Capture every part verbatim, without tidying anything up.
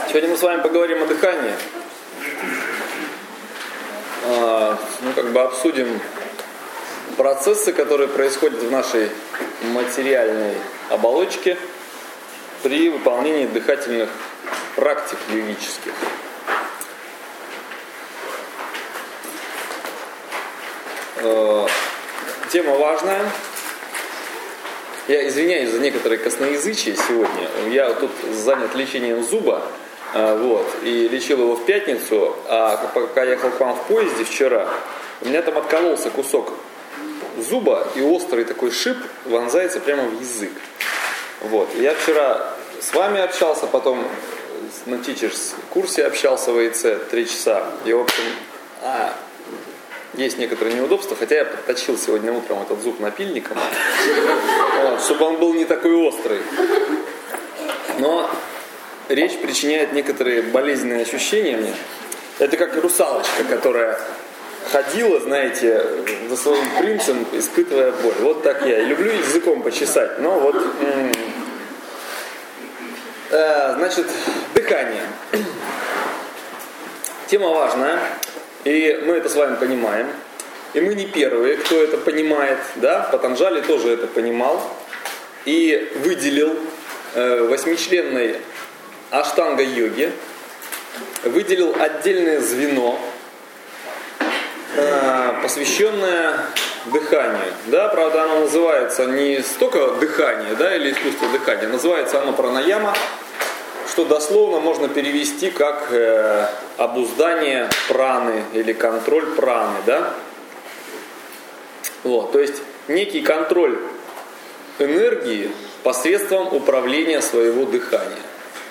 Сегодня мы с вами поговорим о дыхании. Ну, как бы обсудим процессы, которые происходят в нашей материальной оболочке при выполнении дыхательных практик йогических. Тема важная. Я извиняюсь за некоторые косноязычие сегодня. Я тут занят лечением зуба, вот, и лечил его в пятницу, а пока я ехал к вам в поезде вчера, у меня там откололся кусок зуба, и острый такой шип вонзается прямо в язык. Вот. Я вчера с вами общался, потом на Teachers курсе общался в АИЦ три часа. И, в общем, а, есть некоторые неудобства, хотя я подточил сегодня утром этот зуб напильником, вот, чтобы он был не такой острый. Но речь причиняет некоторые болезненные ощущения мне. Это как русалочка, которая ходила, знаете, за своим принцем, испытывая боль. Вот так я. И люблю языком почесать, но вот... М- э, значит, дыхание. Тема важная. И мы это с вами понимаем. И мы не первые, кто это понимает. Да? Патанджали тоже это понимал. И выделил э, восьмичленной аштанга-йоги, выделил отдельное звено, э, посвященное дыханию. Да? Правда, оно называется не столько дыхание, да, или искусство дыхания. Называется оно пранаяма, что дословно можно перевести как э, обуздание праны или контроль праны, да? Вот, то есть некий контроль энергии посредством управления своего дыхания.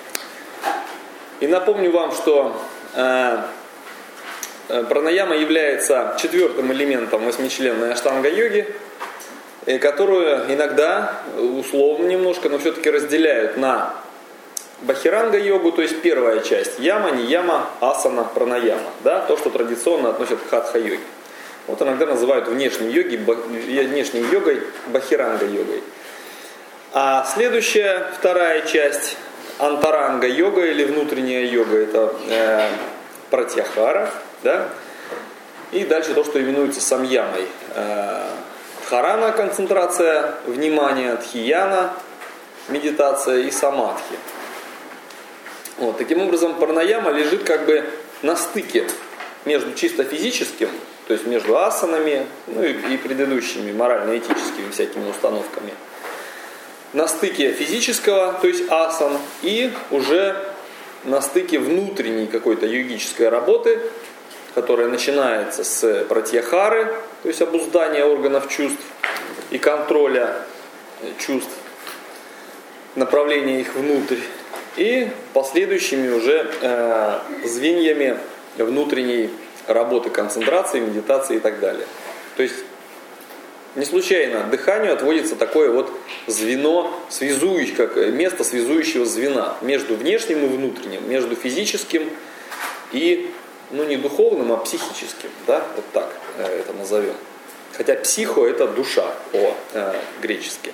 И напомню вам, что э, пранаяма является четвертым элементом восьмичленной аштанга-йоги, которую иногда, условно немножко, но все-таки разделяют на бахиранга-йогу, то есть первая часть яма, нияма, асана, пранаяма, да, то, что традиционно относят к хатха-йоге. Вот иногда называют внешней, йоги, внешней йогой бахиранга-йогой. А следующая, вторая часть, антаранга-йога или внутренняя йога, это э, пратьяхара, да, и дальше то, что именуется самьямой. Э, харана, концентрация внимания, дхияна, медитация и самадхи. Вот, таким образом, пранаяма лежит как бы на стыке между чисто физическим, то есть между асанами, ну и, и предыдущими морально-этическими всякими установками. На стыке физического, то есть асан, и уже на стыке внутренней какой-то йогической работы, которая начинается с пратьяхары, то есть обуздания органов чувств и контроля чувств, направления их внутрь, и последующими уже э, звеньями внутренней работы, концентрации, медитации и так далее. То есть не случайно дыханию отводится такое вот звено, связующее, как место связующего звена между внешним и внутренним, между физическим и, ну, не духовным, а психическим, да, вот так э, это назовем. Хотя психо это душа по-гречески.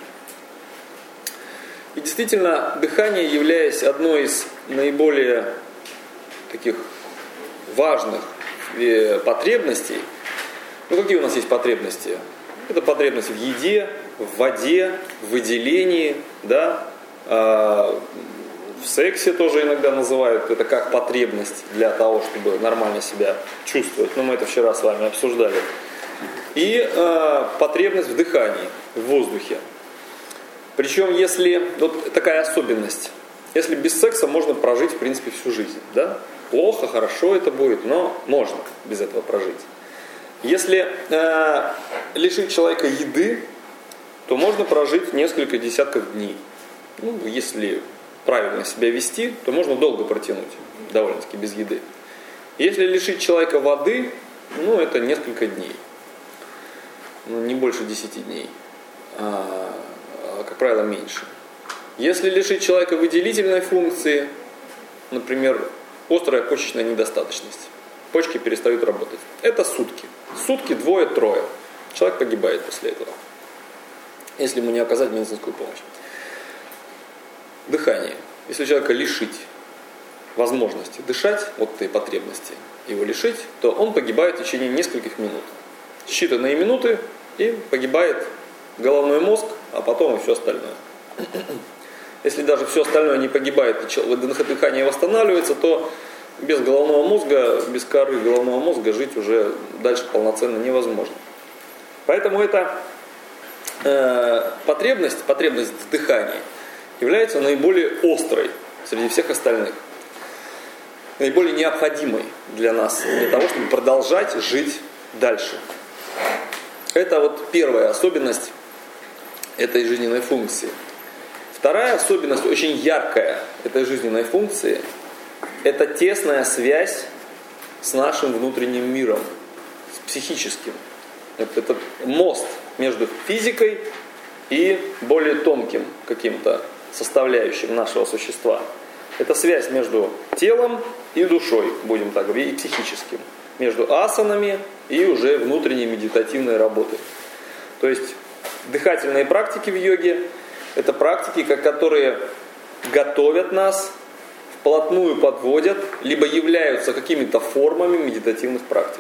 И действительно, дыхание, являясь одной из наиболее таких важных э, потребностей, ну какие у нас есть потребности? Это потребность в еде, в воде, в выделении, да, э, в сексе тоже иногда называют это как потребность для того, чтобы нормально себя чувствовать. Но мы это вчера с вами обсуждали. И э, потребность в дыхании, в воздухе. Причем, если, вот такая особенность, если без секса можно прожить, в принципе, всю жизнь, да? Плохо, хорошо это будет, но можно без этого прожить. Если э, лишить человека еды, то можно прожить несколько десятков дней. Ну, если правильно себя вести, то можно долго протянуть, довольно-таки без еды. Если лишить человека воды, ну, это несколько дней. Ну, не больше десяти дней. А, как правило, меньше. Если лишить человека выделительной функции, например, острая почечная недостаточность, почки перестают работать, это сутки. Сутки, двое, трое. Человек погибает после этого, если ему не оказать медицинскую помощь. Дыхание. Если человека лишить возможности дышать, вот этой потребности его лишить, то он погибает в течение нескольких минут. Считанные минуты, и погибает головной мозг, а потом и все остальное. Если даже все остальное не погибает, и дыхание восстанавливается, то без головного мозга, без коры головного мозга жить уже дальше полноценно невозможно. Поэтому эта э, потребность, потребность в дыхании является наиболее острой среди всех остальных. Наиболее необходимой для нас, для того, чтобы продолжать жить дальше. Это вот первая особенность этой жизненной функции. Вторая особенность, очень яркая этой жизненной функции, это тесная связь с нашим внутренним миром, с психическим. Это, это мост между физикой и более тонким каким-то составляющим нашего существа. Это связь между телом и душой, будем так говорить, и психическим. Между асанами и уже внутренней медитативной работой. То есть дыхательные практики в йоге – это практики, которые готовят нас, вплотную подводят, либо являются какими-то формами медитативных практик.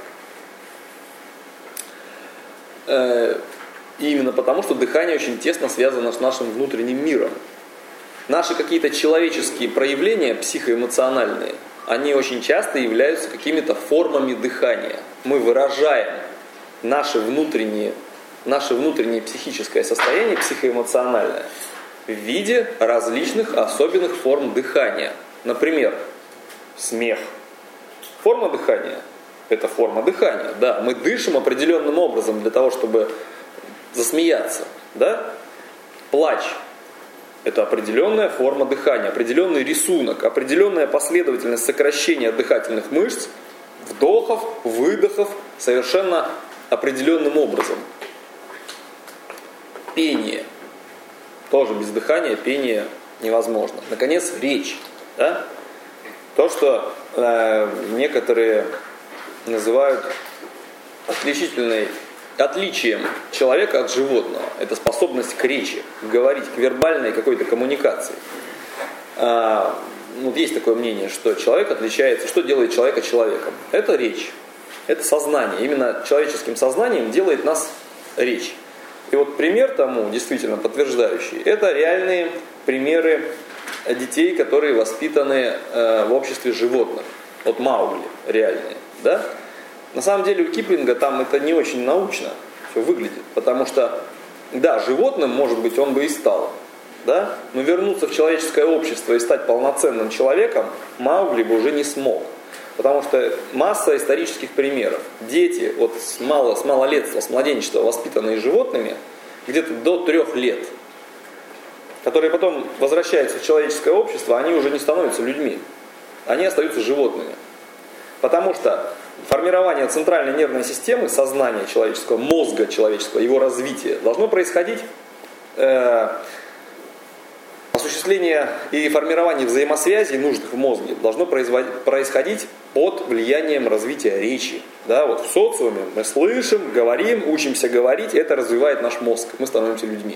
И именно потому, что дыхание очень тесно связано с нашим внутренним миром. Наши какие-то человеческие проявления, психоэмоциональные, они очень часто являются какими-то формами дыхания. Мы выражаем наше внутреннее, наше внутреннее психическое состояние, психоэмоциональное, в виде различных особенных форм дыхания. Например, смех. Форма дыхания – это форма дыхания. Да, мы дышим определенным образом для того, чтобы засмеяться. Да? Плач. Это определенная форма дыхания, определенный рисунок, определенная последовательность сокращения дыхательных мышц, вдохов, выдохов, совершенно определенным образом. Пение. Тоже без дыхания пение невозможно. Наконец, речь. Да? То, что э, некоторые называют отличительной отличием человека от животного. Это способность к речи, говорить, к вербальной какой-то коммуникации. А, вот есть такое мнение, что человек отличается, что делает человека человеком. Это речь, это сознание. Именно человеческим сознанием делает нас речь. И вот пример тому, действительно подтверждающий, это реальные примеры детей, которые воспитаны э, в обществе животных. Вот Маугли реальные, да? На самом деле у Киплинга там это не очень научно все выглядит, потому что, да, животным, может быть, он бы и стал, да, но вернуться в человеческое общество и стать полноценным человеком Маугли бы уже не смог, потому что масса исторических примеров. Дети вот с, мало, с малолетства, с младенчества, воспитанные животными, где-то до трех лет, которые потом возвращаются в человеческое общество, они уже не становятся людьми, они остаются животными, потому что формирование центральной нервной системы, сознания человеческого, мозга человеческого, его развитие должно происходить, э, осуществление и формирование взаимосвязей нужных в мозге должно происходить под влиянием развития речи. Да, вот в социуме мы слышим, говорим, учимся говорить, это развивает наш мозг, мы становимся людьми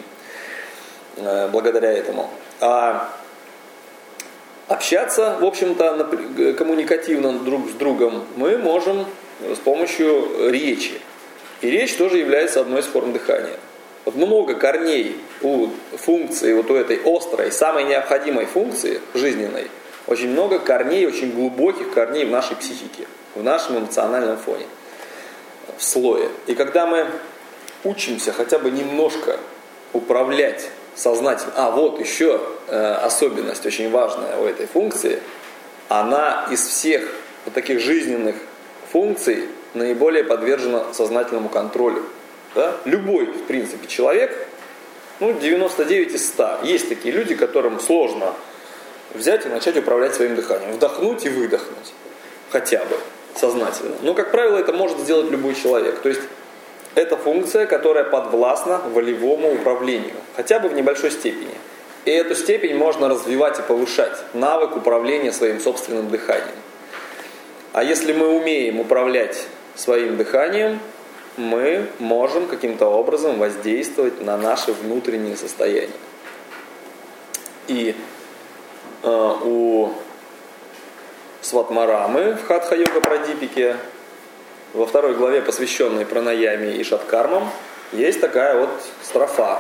э, благодаря этому. А общаться, в общем-то, коммуникативно друг с другом мы можем с помощью речи. И речь тоже является одной из форм дыхания. Вот много корней у функции, вот у этой острой, самой необходимой функции жизненной, очень много корней, очень глубоких корней в нашей психике, в нашем эмоциональном фоне, в слое. И когда мы учимся хотя бы немножко управлять сознательно. А вот еще э, особенность очень важная у этой функции. Она из всех вот таких жизненных функций наиболее подвержена сознательному контролю. Да? Любой, в принципе, человек, ну, девяносто девять из ста. Есть такие люди, которым сложно взять и начать управлять своим дыханием. Вдохнуть и выдохнуть. Хотя бы сознательно. Но, как правило, это может сделать любой человек. То есть это функция, которая подвластна волевому управлению, хотя бы в небольшой степени. И эту степень можно развивать и повышать, навык управления своим собственным дыханием. А если мы умеем управлять своим дыханием, мы можем каким-то образом воздействовать на наше внутреннее состояние. И э, у Сватмарамы в Хатха-йога-прадипике, во второй главе, посвященной пранаяме и шаткармам, есть такая вот строфа.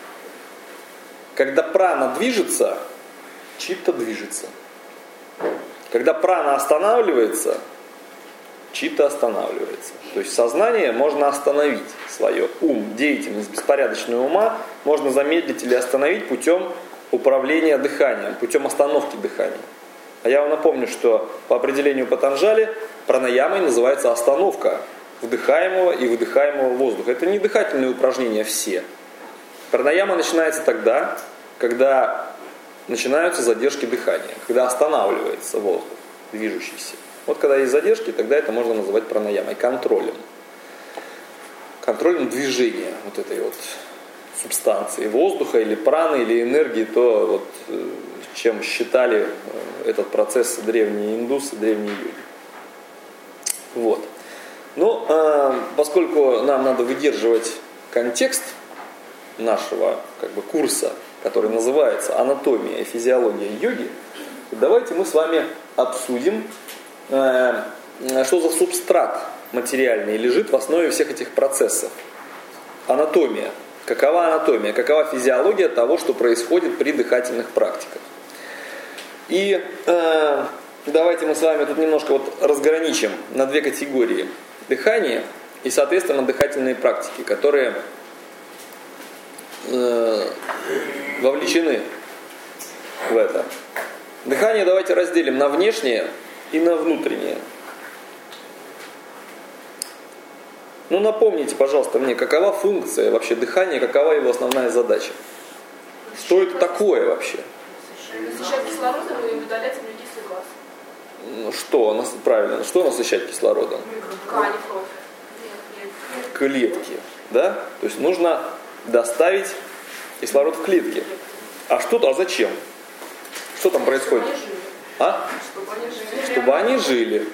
Когда прана движется, читта движется. Когда прана останавливается, читта останавливается. То есть сознание можно остановить свое. Ум, деятельность беспорядочного ума можно замедлить или остановить путем управления дыханием, путем остановки дыхания. А я вам напомню, что по определению Патанджали пранаямой называется остановка вдыхаемого и выдыхаемого воздуха. Это не дыхательные упражнения все. Пранаяма начинается тогда, когда начинаются задержки дыхания, когда останавливается воздух, движущийся. Вот когда есть задержки, тогда это можно называть пранаямой, контролем. Контролем движения вот этой вот субстанции, воздуха или праны, или энергии, то вот, чем считали этот процесс древние индусы, древние йоги. Вот. Ну, э, поскольку нам надо выдерживать контекст нашего как бы, курса, который называется «Анатомия и физиология йоги», давайте мы с вами обсудим, э, что за субстрат материальный лежит в основе всех этих процессов. Анатомия. Какова анатомия, какова физиология того, что происходит при дыхательных практиках. И э, давайте мы с вами тут немножко вот разграничим на две категории. Дыхание и, соответственно, дыхательные практики, которые э, вовлечены в это. Дыхание давайте разделим на внешнее и на внутреннее. Ну, напомните, пожалуйста, мне, какова функция вообще дыхания, какова его основная задача? Что это такое вообще? Насыщать кислородом и удалять вредитель глаз. Ну, что, правильно, что насыщать кислородом? Ткани, кровь. Нет, нет. Клетки, да? То есть нужно доставить кислород в клетки. А что, а зачем? Что там происходит? А? Чтобы они жили. Чтобы они жили.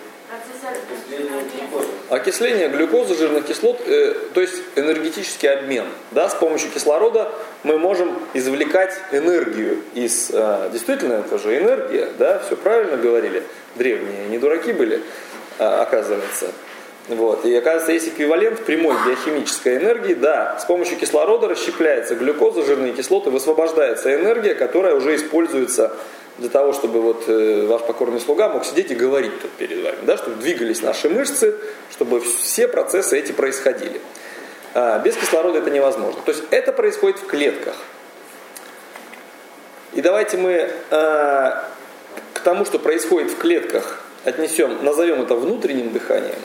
Окисление глюкозы, жирных кислот, э, то есть энергетический обмен. Да, с помощью кислорода мы можем извлекать энергию из... Э, действительно, это же энергия, да, все правильно говорили. Древние не дураки были, э, оказывается. Вот. И оказывается, есть эквивалент прямой биохимической энергии. Да, с помощью кислорода расщепляется глюкоза, жирные кислоты, высвобождается энергия, которая уже используется для того, чтобы вот, э, ваш покорный слуга мог сидеть и говорить тут перед вами, да, чтобы двигались наши мышцы, чтобы все процессы эти происходили. А, без кислорода это невозможно. То есть это происходит в клетках. И давайте мы э, к тому, что происходит в клетках, отнесем, назовем это внутренним дыханием.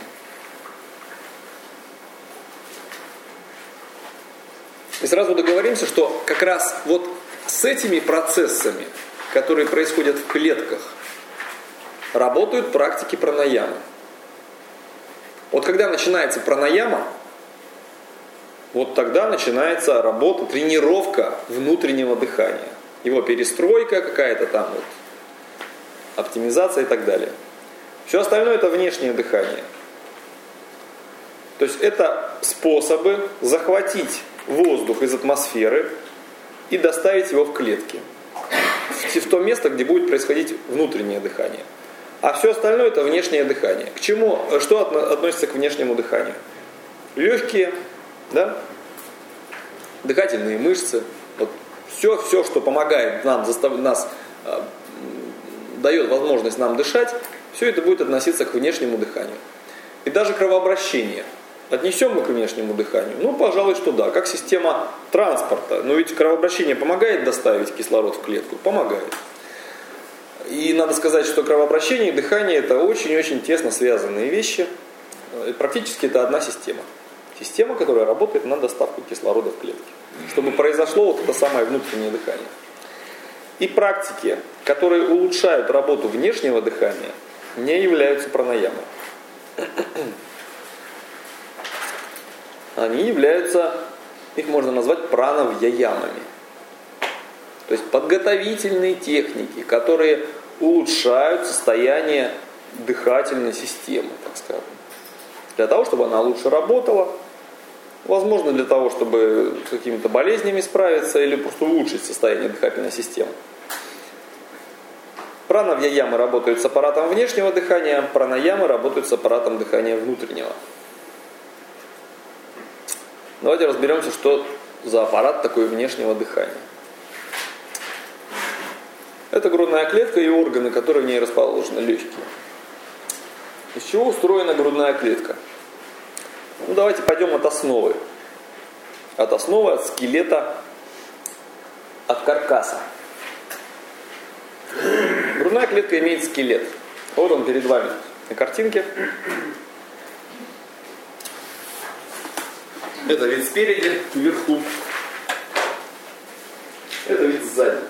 И сразу договоримся, что как раз вот с этими процессами, которые происходят в клетках, работают практики пранаямы. Вот когда начинается пранаяма, вот тогда начинается работа, тренировка внутреннего дыхания. Его перестройка, какая-то там вот оптимизация и так далее. Все остальное это внешнее дыхание. То есть это способы захватить воздух из атмосферы и доставить его в клетки. В то место, где будет происходить внутреннее дыхание. А все остальное это внешнее дыхание. К чему, что относится к внешнему дыханию? Легкие, да? Дыхательные мышцы. Вот все, все, что помогает нам, заставляет нас, э, дает возможность нам дышать, все это будет относиться к внешнему дыханию. И даже кровообращение. Отнесем мы к внешнему дыханию? Ну, пожалуй, что да. Как система транспорта. Но ведь кровообращение помогает доставить кислород в клетку? Помогает. И надо сказать, что кровообращение и дыхание это очень-очень тесно связанные вещи. И практически это одна система. Система, которая работает на доставку кислорода в клетки. Чтобы произошло вот это самое внутреннее дыхание. И практики, которые улучшают работу внешнего дыхания, не являются пранаямой. Они являются, их можно назвать пранавьяямами. То есть подготовительные техники, которые улучшают состояние дыхательной системы, так скажем. Для того, чтобы она лучше работала, возможно, для того, чтобы с какими-то болезнями справиться или просто улучшить состояние дыхательной системы. Пранавьяямы работают с аппаратом внешнего дыхания, пранаямы работают с аппаратом дыхания внутреннего. Давайте разберемся, что за аппарат такой внешнего дыхания. Это грудная клетка и органы, которые в ней расположены, легкие. Из чего устроена грудная клетка? Ну, давайте пойдем от основы. От основы, от скелета, от каркаса. Грудная клетка имеет скелет. Вот он перед вами на картинке. Это вид спереди, вверху. Это вид сзади.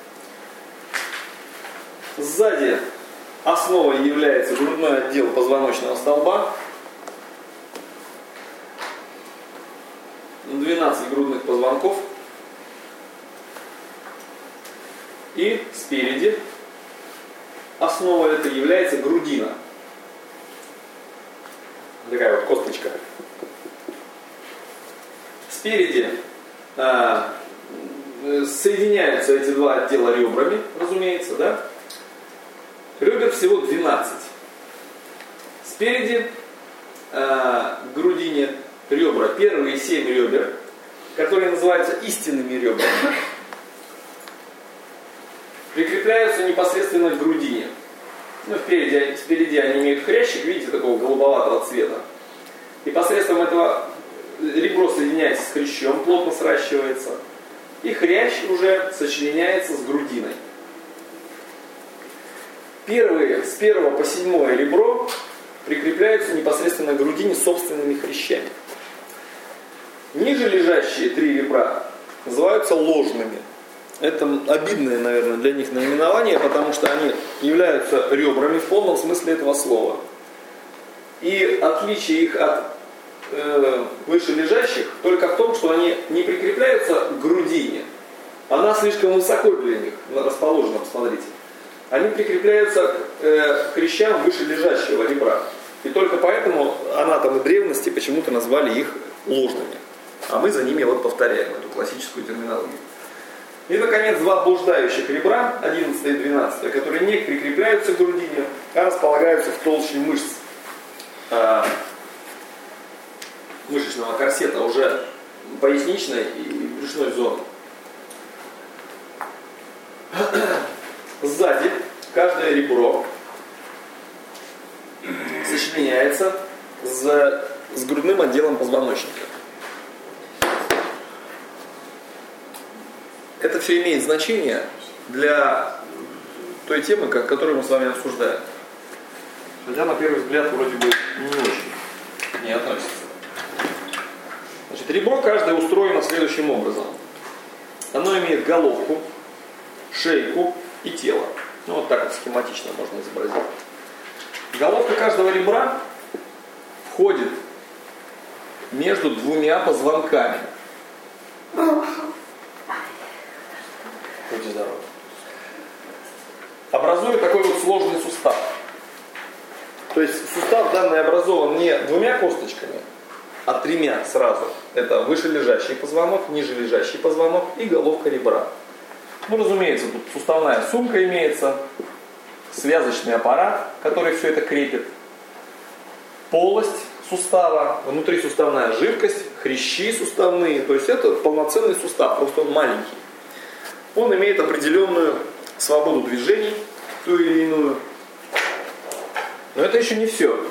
Сзади основой является грудной отдел позвоночного столба. двенадцать грудных позвонков. И спереди основой это является грудина. Такая вот косточка. Спереди а, соединяются эти два отдела ребрами, разумеется, да? Ребер всего двенадцать. Спереди а, к грудине ребра, первые семь ребер, которые называются истинными ребрами, прикрепляются непосредственно к грудине. Ну, впереди, спереди они имеют хрящик, видите, такого голубоватого цвета. И посредством этого ребро соединяется с хрящом, плотно сращивается. И хрящ уже сочленяется с грудиной. Первые, с первого по седьмое ребро прикрепляются непосредственно к грудине собственными хрящами. Ниже лежащие три ребра называются ложными. Это обидное, наверное, для них наименование, потому что они являются ребрами в полном смысле этого слова. И отличие их от э, вышележащих только в том, что они не прикрепляются к грудине. Она слишком высоко для них расположена, посмотрите. Они прикрепляются к э, хрящам вышележащего ребра. И только поэтому анатомы древности почему-то назвали их ложными. А мы за ними вот повторяем эту классическую терминологию. И, наконец, два блуждающих ребра, одиннадцатое и двенадцатое, которые не прикрепляются к грудине, а располагаются в толще мышц э, мышечного корсета, уже поясничной и брюшной зоны. Сзади каждое ребро сочленяется с, с грудным отделом позвоночника. Это все имеет значение для той темы, которую мы с вами обсуждаем. Хотя, на первый взгляд, вроде бы не очень не относится. Значит, ребро каждое устроено следующим образом. Оно имеет головку, шейку и тело. Ну, вот так вот схематично можно изобразить. Головка каждого ребра входит между двумя позвонками. Будьте здоровы. Образует такой вот сложный сустав. То есть сустав данный образован не двумя косточками, а тремя сразу. Это вышележащий позвонок, нижележащий позвонок и головка ребра. Ну, разумеется, тут суставная сумка имеется, связочный аппарат, который все это крепит, полость сустава, внутрисуставная жидкость, хрящи суставные. То есть это полноценный сустав, просто он маленький. Он имеет определенную свободу движений, ту или иную. Но это еще не все.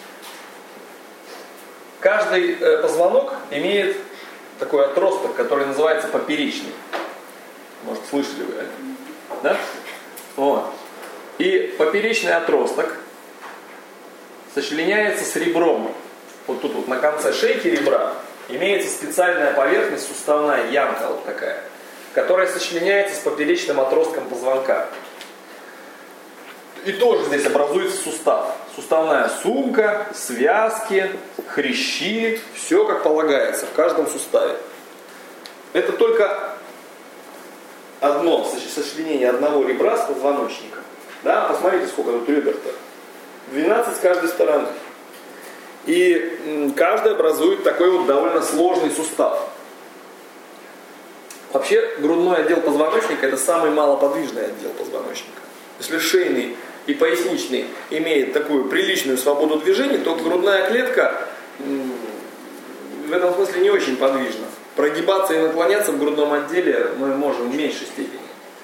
Каждый э, позвонок имеет такой отросток, который называется поперечный. Может, слышали вы о нем? Да? Вот. И поперечный отросток сочленяется с ребром. Вот тут вот на конце шейки ребра имеется специальная поверхность, суставная ямка вот такая, которая сочленяется с поперечным отростком позвонка. И тоже здесь образуется сустав. Суставная сумка, связки, хрящи, все как полагается в каждом суставе. Это только одно сочленение одного ребра с позвоночника. Да? Посмотрите, сколько тут ребер-то. двенадцать с каждой стороны. И каждый образует такой вот довольно сложный сустав. Вообще, грудной отдел позвоночника — это самый малоподвижный отдел позвоночника. если шейный и поясничный имеет такую приличную свободу движений, то грудная клетка в этом смысле не очень подвижна. Прогибаться и наклоняться в грудном отделе мы можем в меньшей степени,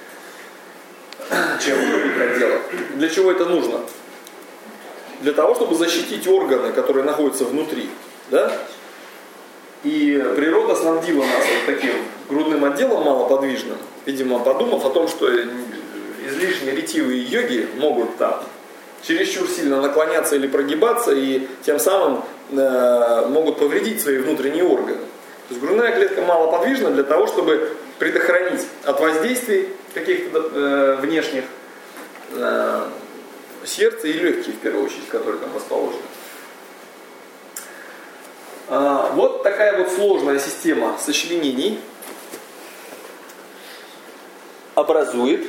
чем в других отделах. Для чего это нужно? Для того, чтобы защитить органы, которые находятся внутри. Да? И природа снабдила нас вот таким грудным отделом малоподвижным, видимо, подумав о том, что излишне ретивые йоги могут там чересчур сильно наклоняться или прогибаться, и тем самым э, могут повредить свои внутренние органы. То есть грудная клетка малоподвижна для того, чтобы предохранить от воздействий каких-то э, внешних э, сердца и легкие, в первую очередь, которые там расположены. А, вот такая вот сложная система сочленений образует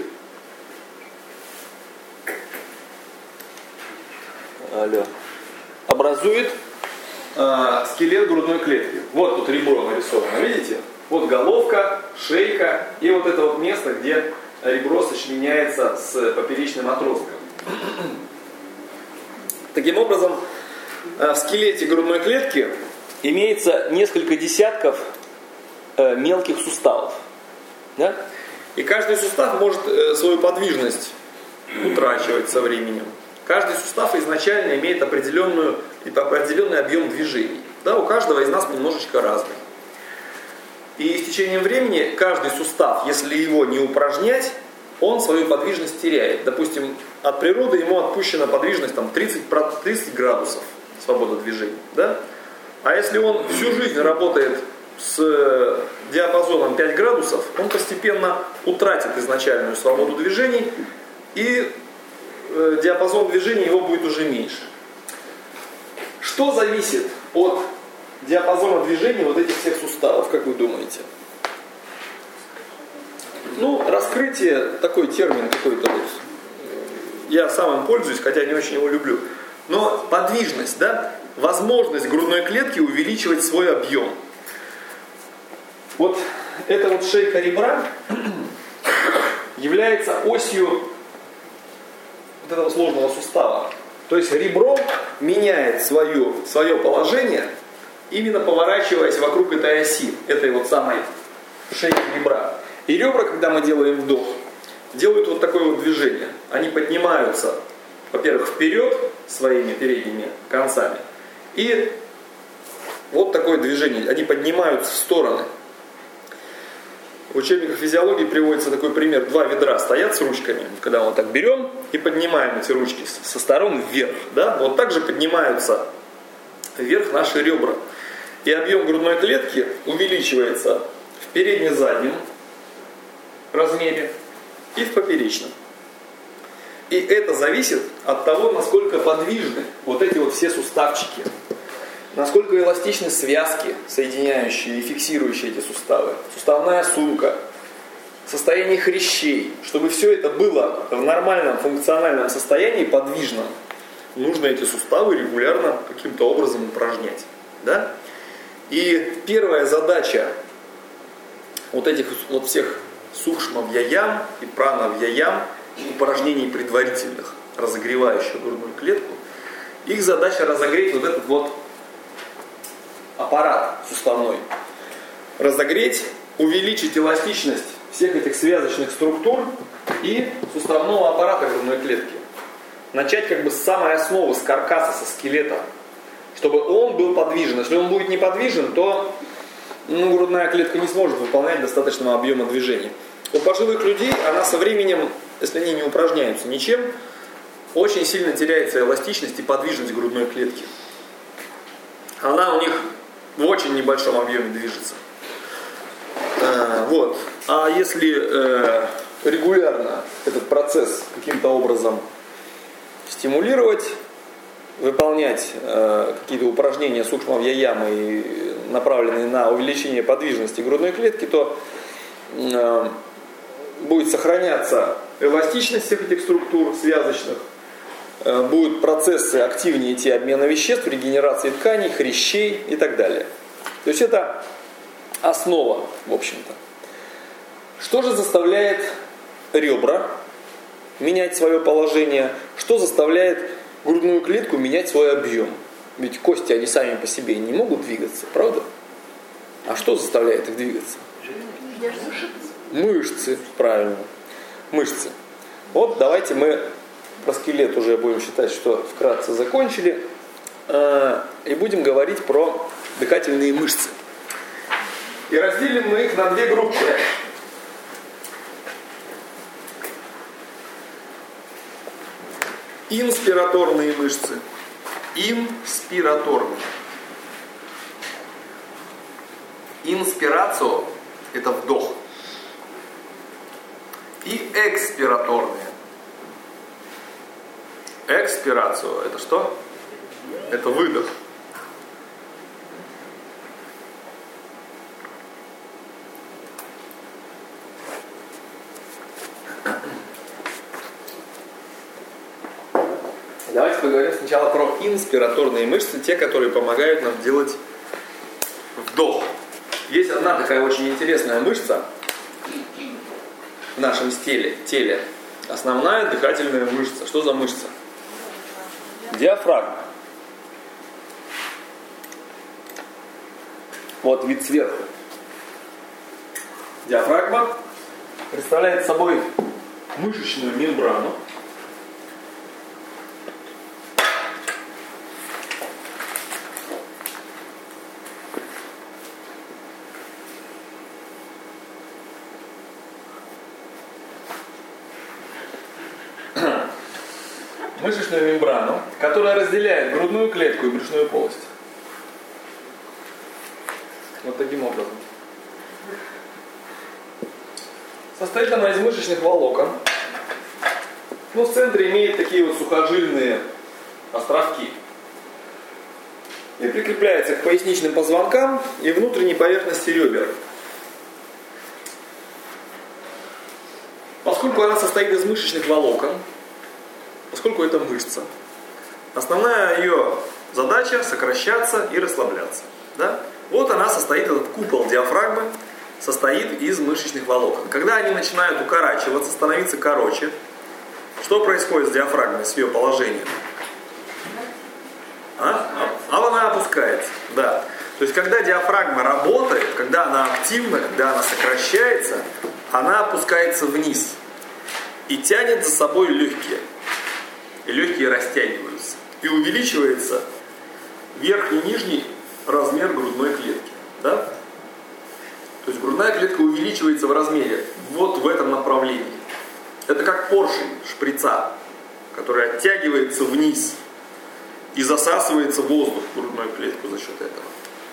Алло. образует э, скелет грудной клетки. Вот тут ребро нарисовано, видите? Вот головка, шейка и вот это вот место, где ребро сочленяется с поперечным отростком. Таким образом, э, в скелете грудной клетки имеется несколько десятков э, мелких суставов. Да? И каждый сустав может э, свою подвижность утрачивать со временем. Каждый сустав изначально имеет определенную, определенный объем движений. Да, у каждого из нас немножечко разный. И с течением времени каждый сустав, если его не упражнять, он свою подвижность теряет. Допустим, от природы ему отпущена подвижность там, тридцать, тридцать градусов свобода движения. Да? А если он всю жизнь работает с диапазоном пять градусов, он постепенно утратит изначальную свободу движений, и диапазон движения его будет уже меньше. Что зависит от диапазона движения вот этих всех суставов, как вы думаете? Ну, раскрытие, такой термин какой-то вот. Я сам им пользуюсь, хотя не очень его люблю. Но подвижность, да, возможность грудной клетки увеличивать свой объем. Вот эта вот шейка ребра является осью вот этого сложного сустава. То есть ребро меняет свое, свое положение, именно поворачиваясь вокруг этой оси, этой вот самой шейки ребра. И ребра, когда мы делаем вдох, делают вот такое вот движение. Они поднимаются, во-первых, вперед своими передними концами. И вот такое движение. Они поднимаются в стороны. В учебниках физиологии приводится такой пример. Два ведра стоят с ручками. Когда мы вот так берем и поднимаем эти ручки со сторон вверх. Да? Вот так же поднимаются вверх наши ребра. И объем грудной клетки увеличивается в передне-заднем размере и в поперечном. И это зависит от того, насколько подвижны вот эти вот все суставчики. Насколько эластичны связки, соединяющие и фиксирующие эти суставы. Суставная сумка, состояние хрящей. Чтобы все это было в нормальном функциональном состоянии, подвижном, нужно эти суставы регулярно каким-то образом упражнять. Да? И первая задача вот этих вот всех сукшма-вьяям и прана-вьяям, упражнений предварительных, разогревающих грудную клетку, их задача разогреть вот этот вот аппарат суставной. Разогреть, увеличить эластичность всех этих связочных структур и суставного аппарата грудной клетки. Начать как бы с самой основы, с каркаса, со скелета, чтобы он был подвижен. Если он будет неподвижен, то ну, грудная клетка не сможет выполнять достаточного объема движений. У пожилых людей она со временем, если они не упражняются ничем, очень сильно теряется эластичность и подвижность грудной клетки. Она у них в очень небольшом объеме движется. А, вот. А если э, регулярно этот процесс каким-то образом стимулировать, выполнять э, какие-то упражнения сукшма-вьяямы, направленные на увеличение подвижности грудной клетки, то э, будет сохраняться эластичность всех этих структур связочных, э, будут процессы активнее идти обмена веществ, регенерации тканей, хрящей и так далее. То есть это основа, в общем-то. Что же заставляет ребра менять свое положение, что заставляет грудную клетку менять свой объем. Ведь кости, они сами по себе не могут двигаться, правда? А что заставляет их двигаться? Мышцы, правильно. Мышцы. Вот давайте мы про скелет уже будем считать, что вкратце закончили. И будем говорить про дыхательные мышцы. И разделим мы их на две группы. Инспираторные мышцы. Инспираторные. Инспирацио – это вдох. И экспираторные. Экспирацио – это что? Это выдох. Давайте поговорим сначала про инспираторные мышцы, те, которые помогают нам делать вдох. Есть одна такая очень интересная мышца в нашем теле, теле. Основная дыхательная мышца. Что за мышца? Диафрагма. Вот вид сверху. Диафрагма представляет собой мышечную мембрану. Мышечную мембрану, которая разделяет грудную клетку и брюшную полость. Вот таким образом. Состоит она из мышечных волокон. Ну, в центре имеет такие вот сухожильные островки. И прикрепляется к поясничным позвонкам и внутренней поверхности ребер. Поскольку она состоит из мышечных волокон, поскольку это мышца, основная ее задача сокращаться и расслабляться. Да? Вот она состоит, этот купол диафрагмы состоит из мышечных волокон. Когда они начинают укорачиваться, становиться короче, что происходит с диафрагмой, с ее положением? А? А она опускается. Да. То есть, когда диафрагма работает, когда она активна, когда она сокращается, она опускается вниз и тянет за собой легкие. И легкие растягиваются. И увеличивается верхний и нижний размер грудной клетки. Да? То есть грудная клетка увеличивается в размере вот в этом направлении. Это как поршень шприца, который оттягивается вниз и засасывается воздух в грудную клетку за счет этого.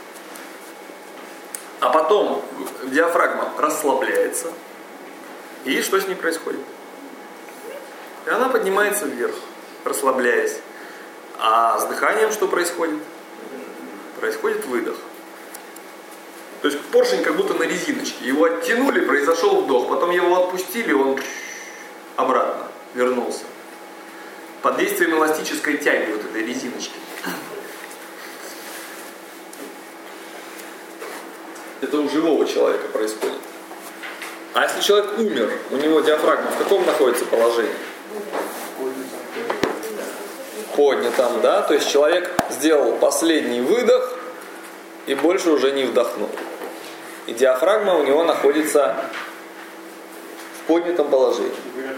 А потом диафрагма расслабляется. И что с ней происходит? И она поднимается вверх, расслабляясь. А с дыханием что происходит? Происходит выдох. То есть поршень как будто на резиночке. Его оттянули, произошел вдох. Потом его отпустили, он обратно вернулся. Под действием эластической тяги вот этой резиночки. Это у живого человека происходит. А если человек умер, у него диафрагма в каком находится положении? Поднятом, да? То есть человек сделал последний выдох и больше уже не вдохнул. И диафрагма у него находится в поднятом положении.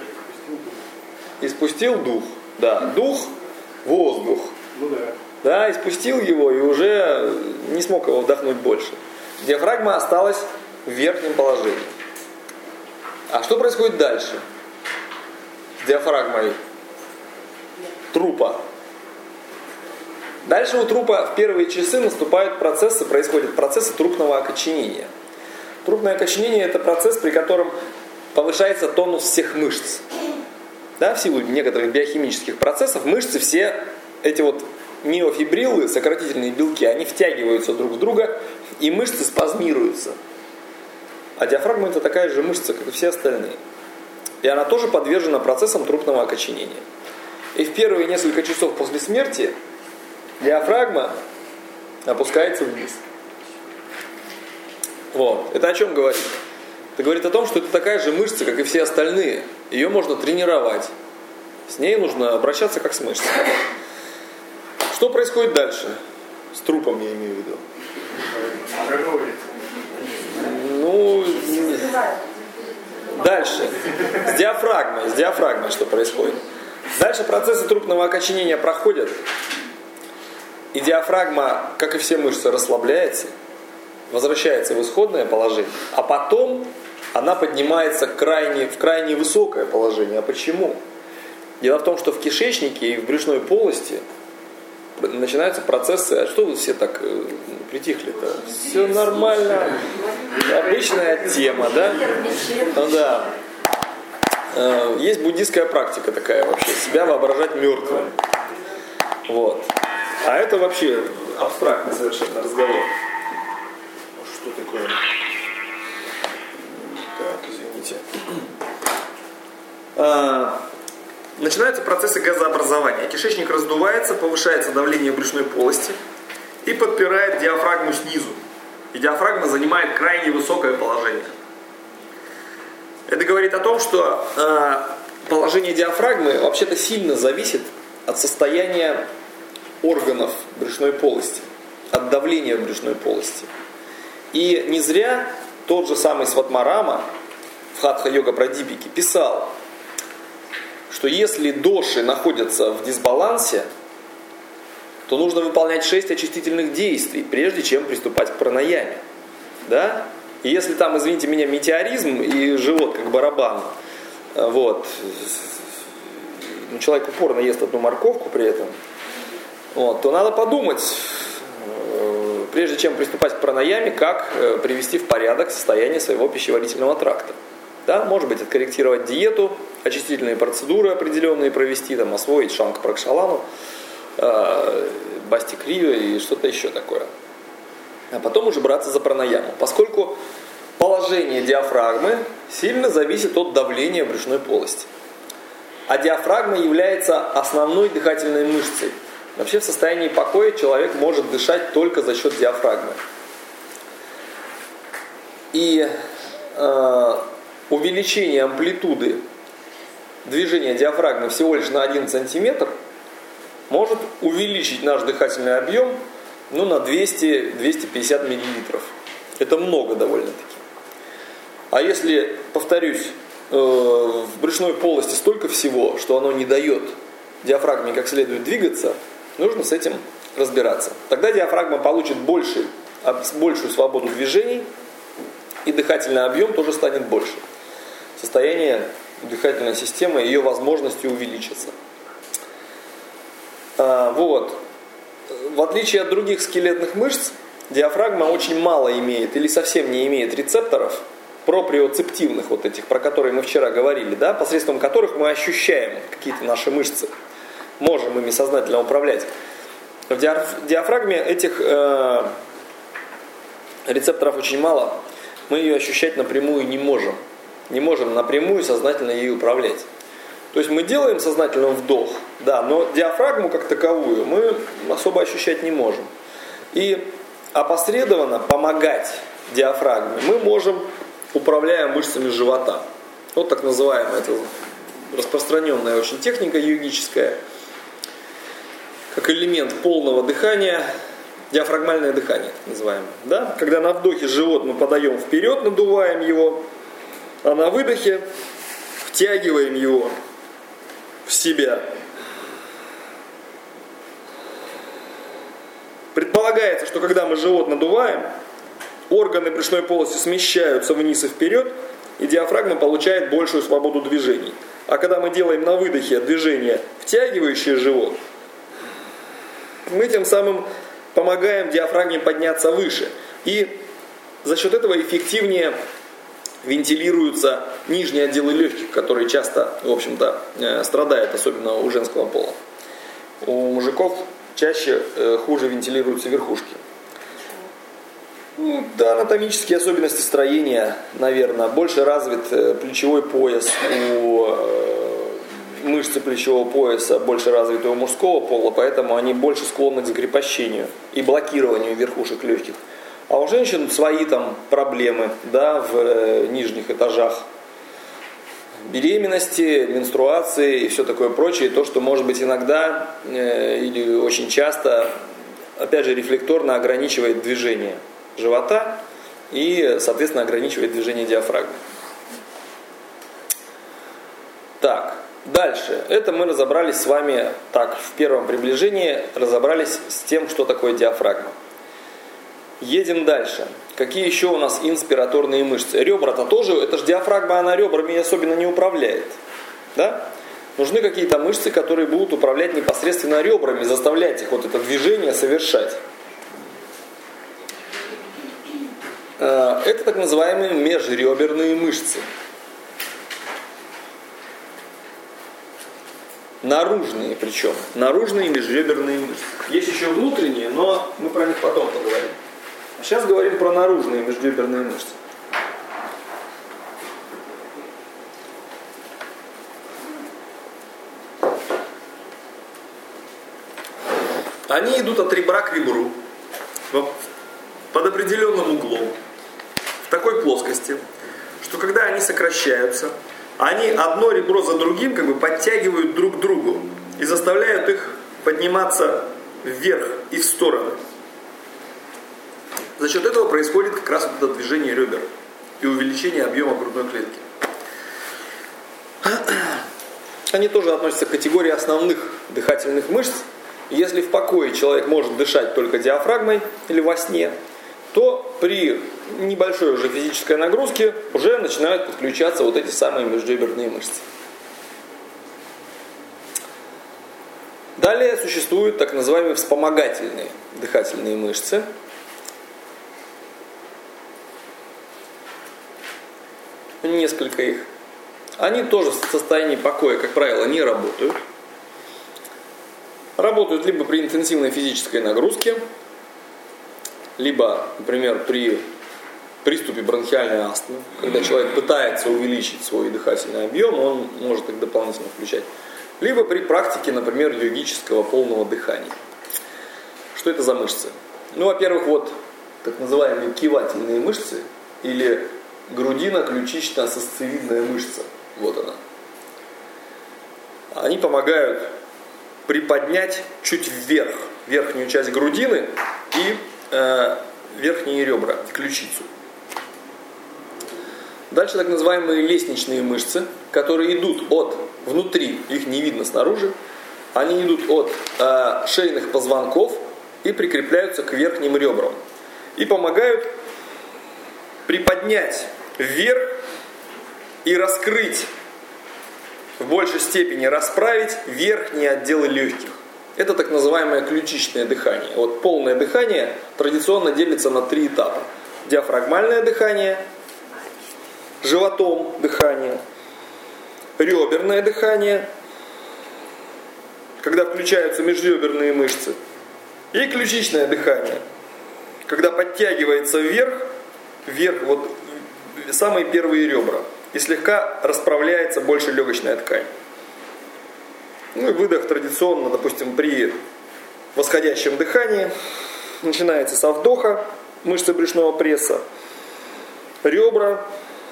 И спустил дух. Да, дух, воздух. Ну да. Да, и спустил его, и уже не смог его вдохнуть больше. Диафрагма осталась в верхнем положении. А что происходит дальше с диафрагмой трупа? Дальше у трупа в первые часы наступают процессы, происходят процессы трупного окоченения. Трупное окоченение – это процесс, при котором повышается тонус всех мышц. Да, в силу некоторых биохимических процессов мышцы, все эти вот миофибриллы, сократительные белки, они втягиваются друг в друга, и мышцы спазмируются. А диафрагма – это такая же мышца, как и все остальные. И она тоже подвержена процессам трупного окоченения. И в первые несколько часов после смерти диафрагма опускается вниз. Вот. Это о чем говорит? Это говорит о том, что это такая же мышца, как и все остальные. Ее можно тренировать. С ней нужно обращаться как с мышцей. Что происходит дальше? С трупом я имею в виду. Ну, дальше. С диафрагмой. С диафрагмой что происходит? Дальше процессы трупного окоченения проходят. И диафрагма, как и все мышцы, расслабляется, возвращается в исходное положение, а потом она поднимается крайне, в крайне высокое положение. А почему? Дело в том, что в кишечнике и в брюшной полости начинаются процессы. А что вы все так э, притихли-то? Все нормально. Обычная тема, да? Ну да. Э, есть буддийская практика такая вообще. Себя воображать мертвым. Вот. А это вообще абстрактный совершенно разговор. Что такое? Так, извините. А, начинаются процессы газообразования. Кишечник раздувается, повышается давление брюшной полости и подпирает диафрагму снизу. И диафрагма занимает крайне высокое положение. Это говорит о том, что а, положение диафрагмы вообще-то сильно зависит от состояния органов брюшной полости, от давления в брюшной полости. И не зря тот же самый Сватмарама в Хатха-йога-прадипике писал, что если доши находятся в дисбалансе, то нужно выполнять шесть очистительных действий, прежде чем приступать к пранаяме. Да? И если там, извините меня, метеоризм и живот как барабан, вот, человек упорно ест одну морковку при этом, вот, то надо подумать, прежде чем приступать к пранаяме, как привести в порядок состояние своего пищеварительного тракта. Да, может быть, откорректировать диету, очистительные процедуры определенные провести, там, освоить шанка-пракшалану, э, басти-крию и что-то еще такое. А потом уже браться за пранаяму, поскольку положение диафрагмы сильно зависит от давления брюшной полости. А диафрагма является основной дыхательной мышцей. Вообще в состоянии покоя человек может дышать только за счет диафрагмы. И э, увеличение амплитуды движения диафрагмы всего лишь на один сантиметр может увеличить наш дыхательный объем ну, на двести - двести пятьдесят миллилитров. Это много довольно-таки. А если, повторюсь, э, в брюшной полости столько всего, что оно не дает диафрагме как следует двигаться, нужно с этим разбираться. Тогда диафрагма получит больший, большую свободу движений, и дыхательный объем тоже станет больше. Состояние дыхательной системы, ее возможности увеличатся. А, вот. В отличие от других скелетных мышц, диафрагма очень мало имеет или совсем не имеет рецепторов, проприоцептивных, вот этих, про которые мы вчера говорили, да, посредством которых мы ощущаем какие-то наши мышцы. Можем ими сознательно управлять. В диафрагме этих э, рецепторов очень мало. Мы ее ощущать напрямую не можем. Не можем напрямую сознательно ей управлять. То есть мы делаем сознательно вдох, да, но диафрагму как таковую мы особо ощущать не можем. И опосредованно помогать диафрагме мы можем, управляя мышцами живота. Вот так называемая, это распространенная очень техника йогическая, как элемент полного дыхания, диафрагмальное дыхание, так называемое. Да? Когда на вдохе живот мы подаем вперед, надуваем его, а на выдохе втягиваем его в себя. Предполагается, что когда мы живот надуваем, органы брюшной полости смещаются вниз и вперед, и диафрагма получает большую свободу движений. А когда мы делаем на выдохе движение, втягивающее живот, мы тем самым помогаем диафрагме подняться выше. И за счет этого эффективнее вентилируются нижние отделы легких, которые часто, в общем-то, страдают, особенно у женского пола. У мужиков чаще хуже вентилируются верхушки. Ну, да, анатомические особенности строения, наверное. Больше развит плечевой пояс у мышцы плечевого пояса, больше развиты у мужского пола, поэтому они больше склонны к закрепощению и блокированию верхушек легких. А у женщин свои там проблемы, да, в нижних этажах беременности, менструации и все такое прочее, то, что может быть иногда э, или очень часто, опять же, рефлекторно ограничивает движение живота и, соответственно, ограничивает движение диафрагмы. Так, дальше. Это мы разобрались с вами, так, в первом приближении разобрались с тем, что такое диафрагма. Едем дальше. Какие еще у нас инспираторные мышцы? Ребра-то тоже, это же диафрагма, она ребрами особенно не управляет. Да? Нужны какие-то мышцы, которые будут управлять непосредственно ребрами, заставлять их вот это движение совершать. Это так называемые межреберные мышцы. Наружные причем. Наружные межреберные мышцы. Есть еще внутренние, но мы про них потом поговорим. А сейчас говорим про наружные межреберные мышцы. Они идут от ребра к ребру под определенным углом, в такой плоскости, что когда они сокращаются, они одно ребро за другим как бы подтягивают друг к другу и заставляют их подниматься вверх и в стороны. За счет этого происходит как раз вот это движение ребер и увеличение объема грудной клетки. Они тоже относятся к категории основных дыхательных мышц. Если в покое человек может дышать только диафрагмой или во сне, то при небольшой уже физической нагрузке уже начинают подключаться вот эти самые межреберные мышцы. Далее существуют так называемые вспомогательные дыхательные мышцы. Несколько их. Они тоже в состоянии покоя, как правило, не работают. Работают либо при интенсивной физической нагрузке, либо, например, при приступе бронхиальной астмы, когда человек пытается увеличить свой дыхательный объем, он может их дополнительно включать. Либо при практике, например, йогического полного дыхания. Что это за мышцы? Ну, во-первых, вот так называемые кивательные мышцы или грудино-ключично-сосцевидная мышца. Вот она. Они помогают приподнять чуть вверх верхнюю часть грудины и э, верхние ребра, ключицу. Дальше так называемые лестничные мышцы, которые идут от внутри, их не видно снаружи, они идут от э, шейных позвонков и прикрепляются к верхним ребрам. И помогают приподнять вверх и раскрыть, в большей степени расправить верхние отделы легких. Это так называемое ключичное дыхание. Вот полное дыхание традиционно делится на три этапа. Диафрагмальное дыхание, животом дыхание, реберное дыхание, когда включаются межреберные мышцы, и ключичное дыхание, когда подтягивается вверх, вверх вот самые первые ребра, и слегка расправляется больше легочная ткань. Ну и выдох традиционно, допустим, при восходящем дыхании начинается со вдоха, мышцы брюшного пресса, ребра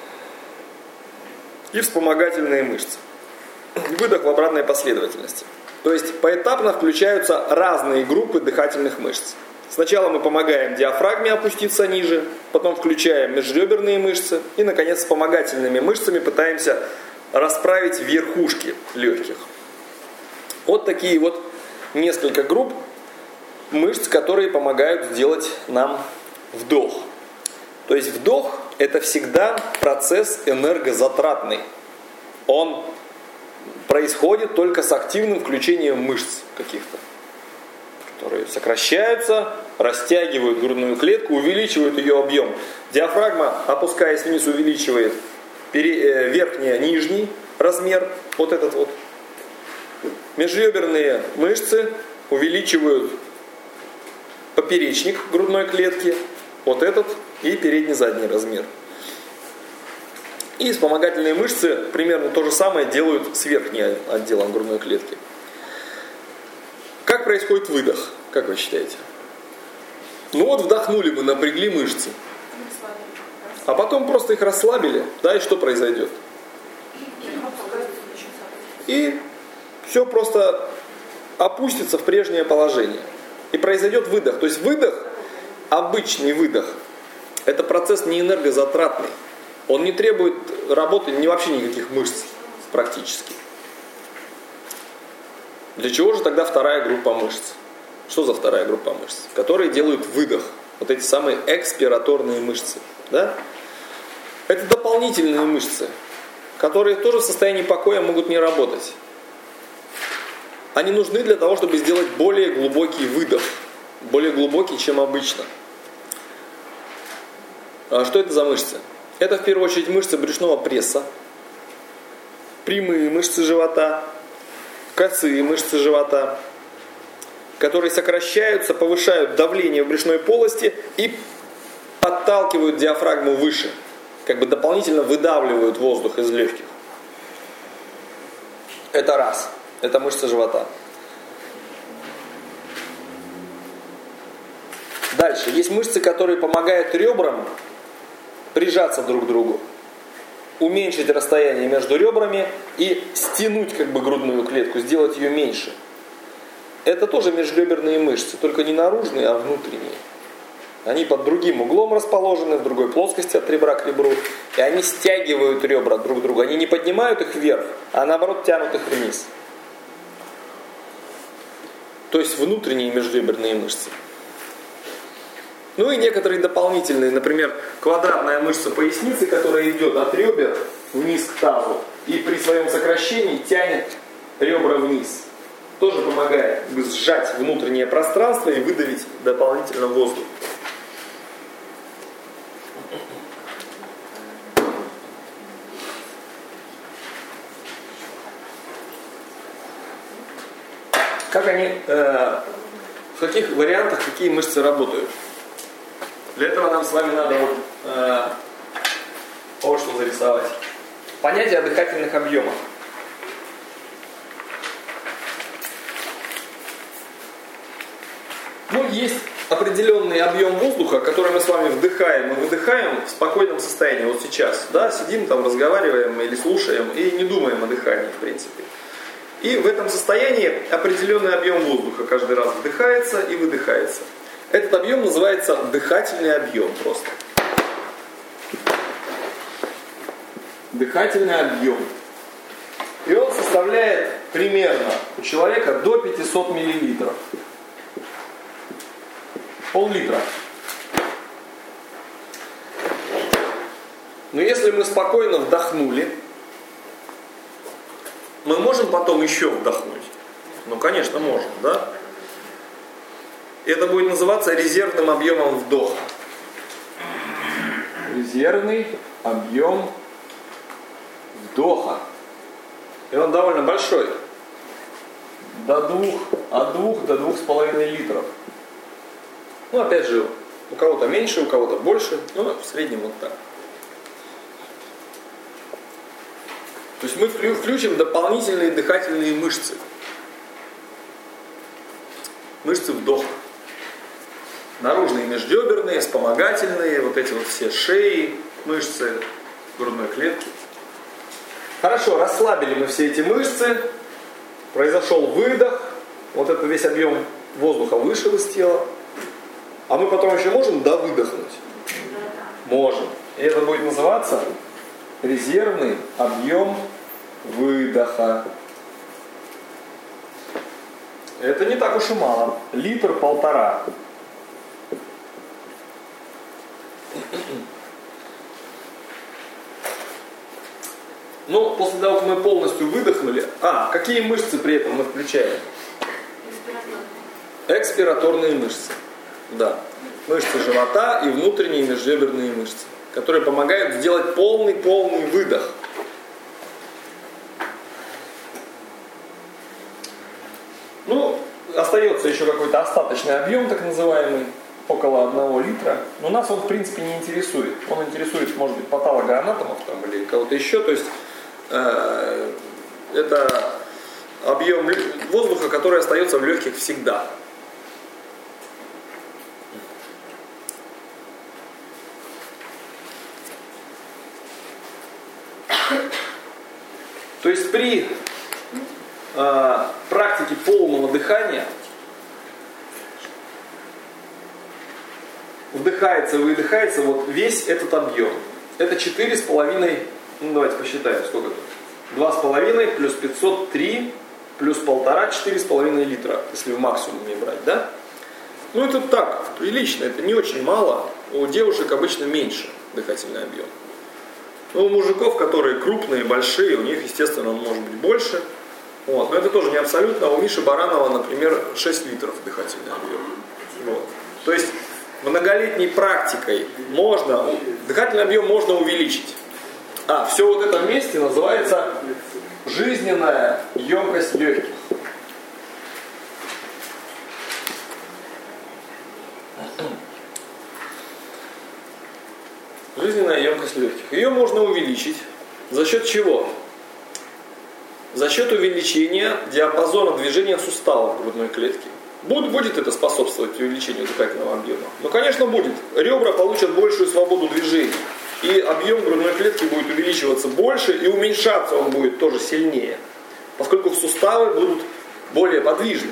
и вспомогательные мышцы. Выдох в обратной последовательности. То есть поэтапно включаются разные группы дыхательных мышц. Сначала мы помогаем диафрагме опуститься ниже, потом включаем межреберные мышцы и, наконец, вспомогательными мышцами пытаемся расправить верхушки легких. Вот такие вот несколько групп мышц, которые помогают сделать нам вдох. То есть вдох – это всегда процесс энергозатратный. Он происходит только с активным включением мышц каких-то, которые сокращаются, растягивают грудную клетку, увеличивают ее объем. Диафрагма, опускаясь вниз, увеличивает верхний, нижний размер, вот этот вот. Межреберные мышцы увеличивают поперечник грудной клетки, вот этот, и передний-задний размер. И вспомогательные мышцы примерно то же самое делают с верхним отделом грудной клетки. Как происходит выдох, как вы считаете? Ну вот вдохнули мы, напрягли мышцы. А потом просто их расслабили, да, и что произойдет? И все просто опустится в прежнее положение. И произойдет выдох. То есть выдох, обычный выдох, это процесс не энергозатратный. Он не требует работы ни вообще никаких мышц практически. Для чего же тогда вторая группа мышц? Что за вторая группа мышц? Которые делают выдох. Вот эти самые экспираторные мышцы. Да? Это дополнительные мышцы, которые тоже в состоянии покоя могут не работать. Они нужны для того, чтобы сделать более глубокий выдох. Более глубокий, чем обычно. А что это за мышцы? Это в первую очередь мышцы брюшного пресса, прямые мышцы живота, косые мышцы живота, которые сокращаются, повышают давление в брюшной полости и подталкивают диафрагму выше, как бы дополнительно выдавливают воздух из легких. Это раз. Это мышцы живота. Дальше. Есть мышцы, которые помогают ребрам прижаться друг к другу, уменьшить расстояние между ребрами и стянуть как бы грудную клетку, сделать ее меньше. Это тоже межреберные мышцы, только не наружные, а внутренние. Они под другим углом расположены, в другой плоскости от ребра к ребру, и они стягивают ребра друг к другу. Они не поднимают их вверх, а наоборот тянут их вниз. То есть внутренние межреберные мышцы. Ну и некоторые дополнительные, например, квадратная мышца поясницы, которая идет от ребер вниз к тазу и при своем сокращении тянет ребра вниз. Тоже помогает сжать внутреннее пространство и выдавить дополнительно воздух. Как они, э, в каких вариантах какие мышцы работают? Для этого нам с вами надо вот, э, вот что зарисовать. Понятие о дыхательных объемах. Ну, есть определенный объем воздуха, который мы с вами вдыхаем и выдыхаем в спокойном состоянии. Вот сейчас, да, сидим там, разговариваем или слушаем и не думаем о дыхании, в принципе. И в этом состоянии определенный объем воздуха каждый раз вдыхается и выдыхается. Этот объем называется дыхательный объем просто. Дыхательный объем. И он составляет примерно у человека до пятисот миллилитров. Пол-литра. Но если мы спокойно вдохнули, мы можем потом еще вдохнуть? Ну, конечно, можем, да? Это будет называться резервным объемом вдоха. Резервный объем вдоха. И он довольно большой. До двух, от двух до двух с половиной литров. Ну, опять же, у кого-то меньше, у кого-то больше, но в среднем вот так. То есть мы включим дополнительные дыхательные мышцы. Мышцы вдоха. Наружные межреберные, вспомогательные, вот эти вот все шеи, мышцы грудной клетки. Хорошо, расслабили мы все эти мышцы. Произошел выдох. Вот это весь объем воздуха вышел из тела. А мы потом еще можем довыдохнуть? Можем. И это будет называться резервный объем выдоха. Это не так уж и мало. Литр-полтора. Ну, после того, как мы полностью выдохнули... А, какие мышцы при этом мы включаем? Экспираторные мышцы. Да. Мышцы живота и внутренние межреберные мышцы, которые помогают сделать полный-полный выдох. Ну, остается еще какой-то остаточный объем, так называемый, около одного литра. Но нас он, в принципе, не интересует. Он интересует, может быть, патологоанатомов там, или кого-то еще. То есть, э, это объем воздуха, который остается в легких всегда. при э, практике полного дыхания вдыхается, выдыхается вот весь этот объем. Это четыре с половиной, ну давайте посчитаем, сколько это. два с половиной плюс пятьсот три плюс полтора, четыре с половиной литра, если в максимуме брать, да? Ну это так, прилично, это не очень мало. У девушек обычно меньше дыхательный объем. Но у мужиков, которые крупные, большие, у них, естественно, он может быть больше. Вот. Но это тоже не абсолютно. У Миши Баранова, например, шесть литров дыхательный объем. Вот. То есть многолетней практикой можно, дыхательный объем можно увеличить. А, все вот это вместе называется жизненная емкость легких. Жизненная емкость легких. Ее можно увеличить. За счет чего? За счет увеличения диапазона движения суставов грудной клетки. Будет, будет это способствовать увеличению дыхательного объема? Ну, конечно, будет. Ребра получат большую свободу движений. И объем грудной клетки будет увеличиваться больше, и уменьшаться он будет тоже сильнее. Поскольку суставы будут более подвижны.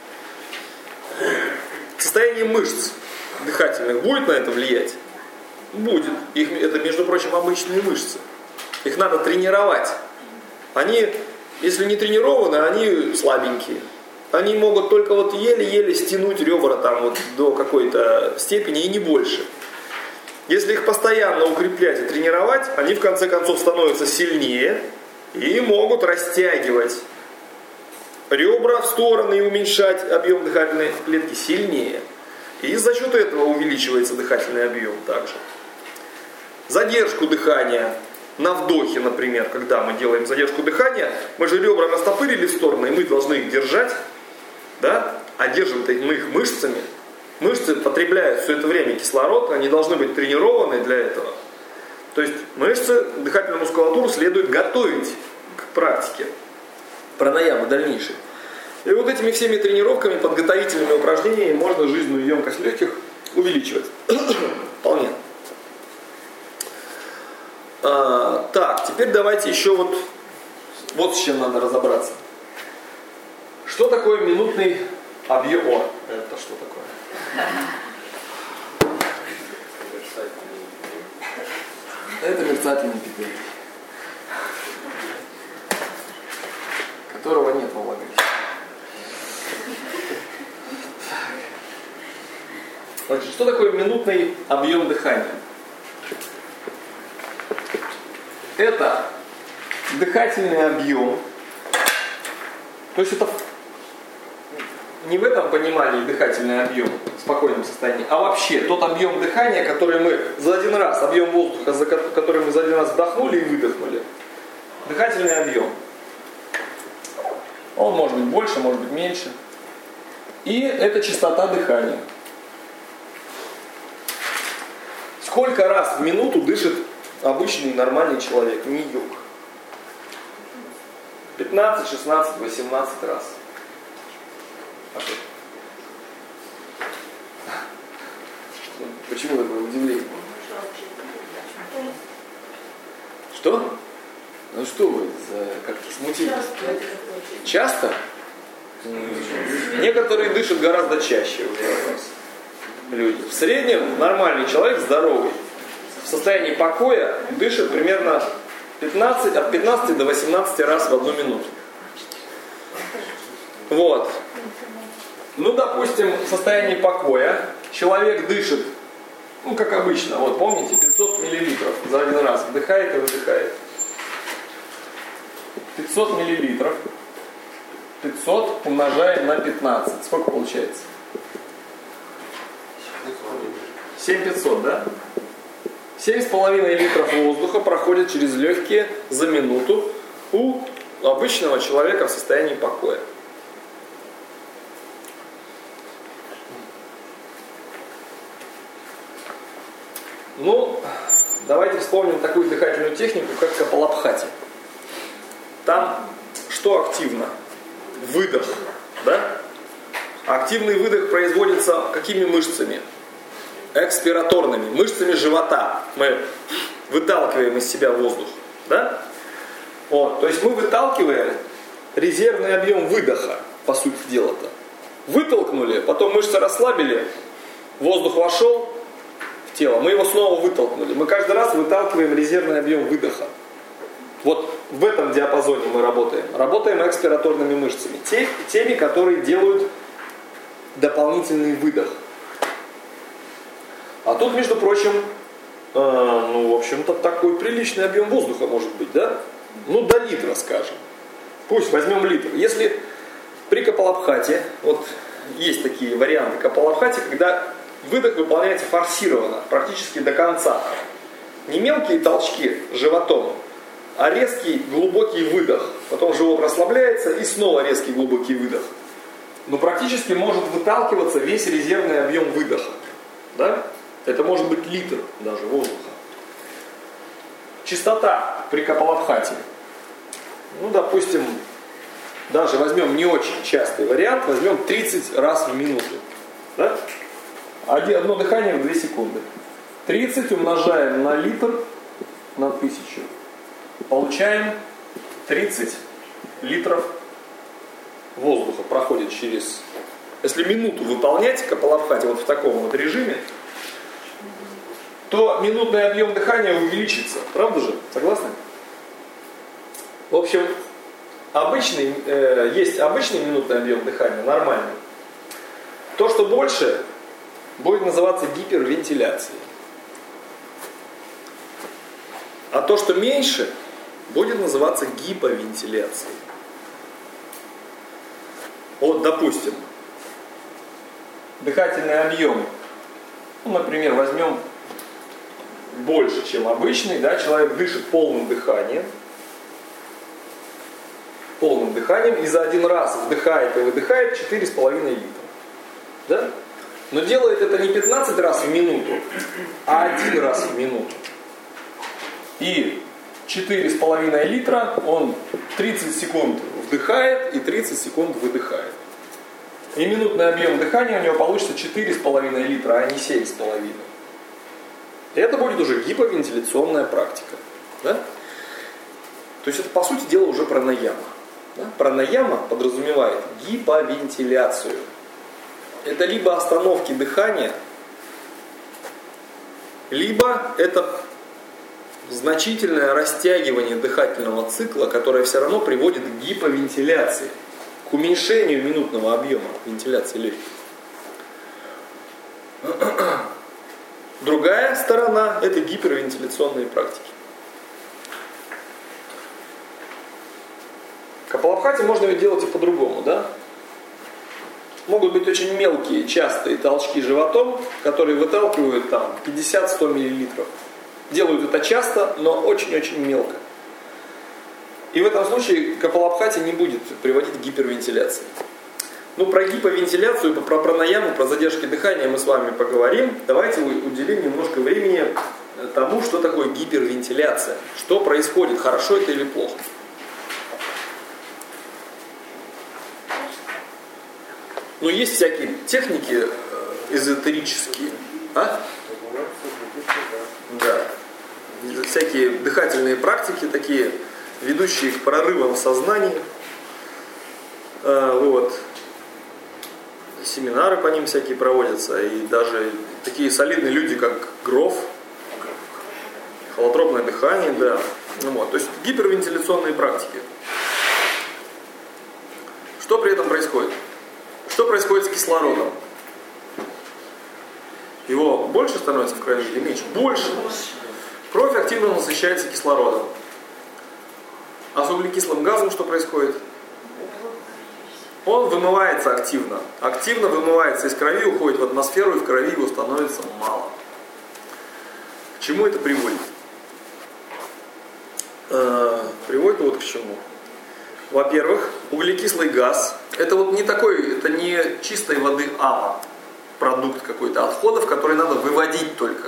Состояние мышц дыхательных будет на это влиять? Будет. Их, это, между прочим, обычные мышцы. Их надо тренировать. Они, если не тренированы, они слабенькие. Они могут только вот еле-еле стянуть ребра там вот до какой-то степени и не больше. Если их постоянно укреплять и тренировать, они в конце концов становятся сильнее и могут растягивать ребра в стороны и уменьшать объем дыхательной клетки сильнее. И за счет этого увеличивается дыхательный объем также. Задержку дыхания на вдохе, например, когда мы делаем задержку дыхания, мы же ребра растопырили в стороны, и мы должны их держать, да? А держим-то мы их мышцами. Мышцы потребляют все это время кислород, они должны быть тренированы для этого. То есть мышцы, дыхательную мускулатуру следует готовить к практике пранаямы дальнейшей. И вот этими всеми тренировками, подготовительными упражнениями можно жизненную емкость легких увеличивать. Вполне. А, так, теперь давайте еще вот, вот с чем надо разобраться. Что такое минутный объем? О, это что такое? Это мерцательный пипель, которого нет в влагалище. Значит, что такое минутный объем дыхания? Это дыхательный объем. То есть это не в этом понимании дыхательный объем в спокойном состоянии, а вообще тот объем дыхания, который мы за один раз, объем воздуха, за который мы за один раз вдохнули и выдохнули. Дыхательный объем. Он может быть больше, может быть меньше. И это частота дыхания. Сколько раз в минуту дышит обычный нормальный человек, не йог? пятнадцать, шестнадцать, восемнадцать раз. А что? Почему такое удивление? Что? Ну что вы как-то смутились? Часто? Некоторые дышат гораздо чаще уже вопрос. Люди. В среднем нормальный человек, здоровый, в состоянии покоя дышит примерно пятнадцать, от пятнадцати до восемнадцати раз в одну минуту. Вот. Ну, допустим, в состоянии покоя человек дышит, ну, как обычно, вот помните, пятьсот миллилитров за один раз вдыхает и выдыхает. пятьсот миллилитров. пятьсот умножаем на пятнадцать. Сколько получается? семь тысяч пятьсот, да? семь с половиной литров воздуха проходит через легкие за минуту у обычного человека в состоянии покоя. Ну, давайте вспомним такую дыхательную технику, как капалабхати. Там что активно? Выдох, да? Активный выдох производится какими мышцами? Экспираторными, мышцами живота. Мы выталкиваем из себя воздух, да? Вот, то есть мы выталкиваем резервный объем выдоха, по сути дела-то. Вытолкнули, потом мышцы расслабили, воздух вошел в тело, мы его снова вытолкнули. Мы каждый раз выталкиваем резервный объем выдоха. Вот в этом диапазоне мы работаем. Работаем экспираторными мышцами. Те, теми, которые делают дополнительный выдох. А тут, между прочим, э, ну, в общем-то, такой приличный объем воздуха может быть, да? Ну, до литра, скажем. Пусть возьмем литр. Если при капалабхате, вот есть такие варианты капалабхати, когда выдох выполняется форсированно, практически до конца. Не мелкие толчки животом, а резкий глубокий выдох. Потом живот расслабляется и снова резкий глубокий выдох. Но практически может выталкиваться весь резервный объем выдоха. Да? Это может быть литр даже воздуха. Частота при капалабхати. Ну, допустим, даже возьмем не очень частый вариант, возьмем тридцать раз в минуту. Да? Одно дыхание в две секунды. тридцать умножаем на литр на тысячу. Получаем тридцать литров воздуха проходит через... Если минуту выполнять капалабхати вот в таком вот режиме, то минутный объем дыхания увеличится. Правда же? Согласны? В общем, обычный, э, есть обычный минутный объем дыхания, нормальный. То, что больше, будет называться гипервентиляцией. А то, что меньше, будет называться гиповентиляцией. Вот, допустим, дыхательный объем, ну, например, возьмем больше, чем обычный, да, человек дышит полным дыханием, полным дыханием и за один раз вдыхает и выдыхает четыре с половиной литра. Да? Но делает это не пятнадцать раз в минуту, а один раз в минуту. И четыре с половиной литра он тридцать секунд вдыхает и тридцать секунд выдыхает. И минутный объем дыхания у него получится четыре с половиной литра, а не семь с половиной. И это будет уже гиповентиляционная практика. Да? То есть это, по сути дела, уже пранаяма. Да? Пранаяма подразумевает гиповентиляцию. Это либо остановки дыхания, либо это значительное растягивание дыхательного цикла, которое все равно приводит к гиповентиляции, к уменьшению минутного объема вентиляции легких. Другая сторона – это гипервентиляционные практики. Капалабхати можно ведь делать и по-другому, да? Могут быть очень мелкие, частые толчки животом, которые выталкивают там пятьдесят-сто миллилитров. Делают это часто, но очень-очень мелко. И в этом случае капалабхати не будет приводить к гипервентиляции. Ну, про гиповентиляцию, про пранаяму, про задержки дыхания мы с вами поговорим. Давайте уделим немножко времени тому, что такое гипервентиляция. Что происходит, хорошо это или плохо. Ну, есть всякие техники эзотерические. А? Да. Всякие дыхательные практики, такие, ведущие к прорывам в сознании. А, вот. Семинары по ним всякие проводятся. И даже такие солидные люди, как Гроф, холотропное дыхание, да. Ну, вот. То есть гипервентиляционные практики. Что при этом происходит? Что происходит с кислородом? Его больше становится в крови или меньше? Больше. Кровь активно насыщается кислородом. А с углекислым газом что происходит? Он вымывается активно. Активно вымывается из крови, уходит в атмосферу, и в крови его становится мало. К чему это приводит? Э-э, приводит вот к чему. Во-первых, углекислый газ – это вот не такой, это не чистой воды ама, продукт какой-то отходов, который надо выводить только.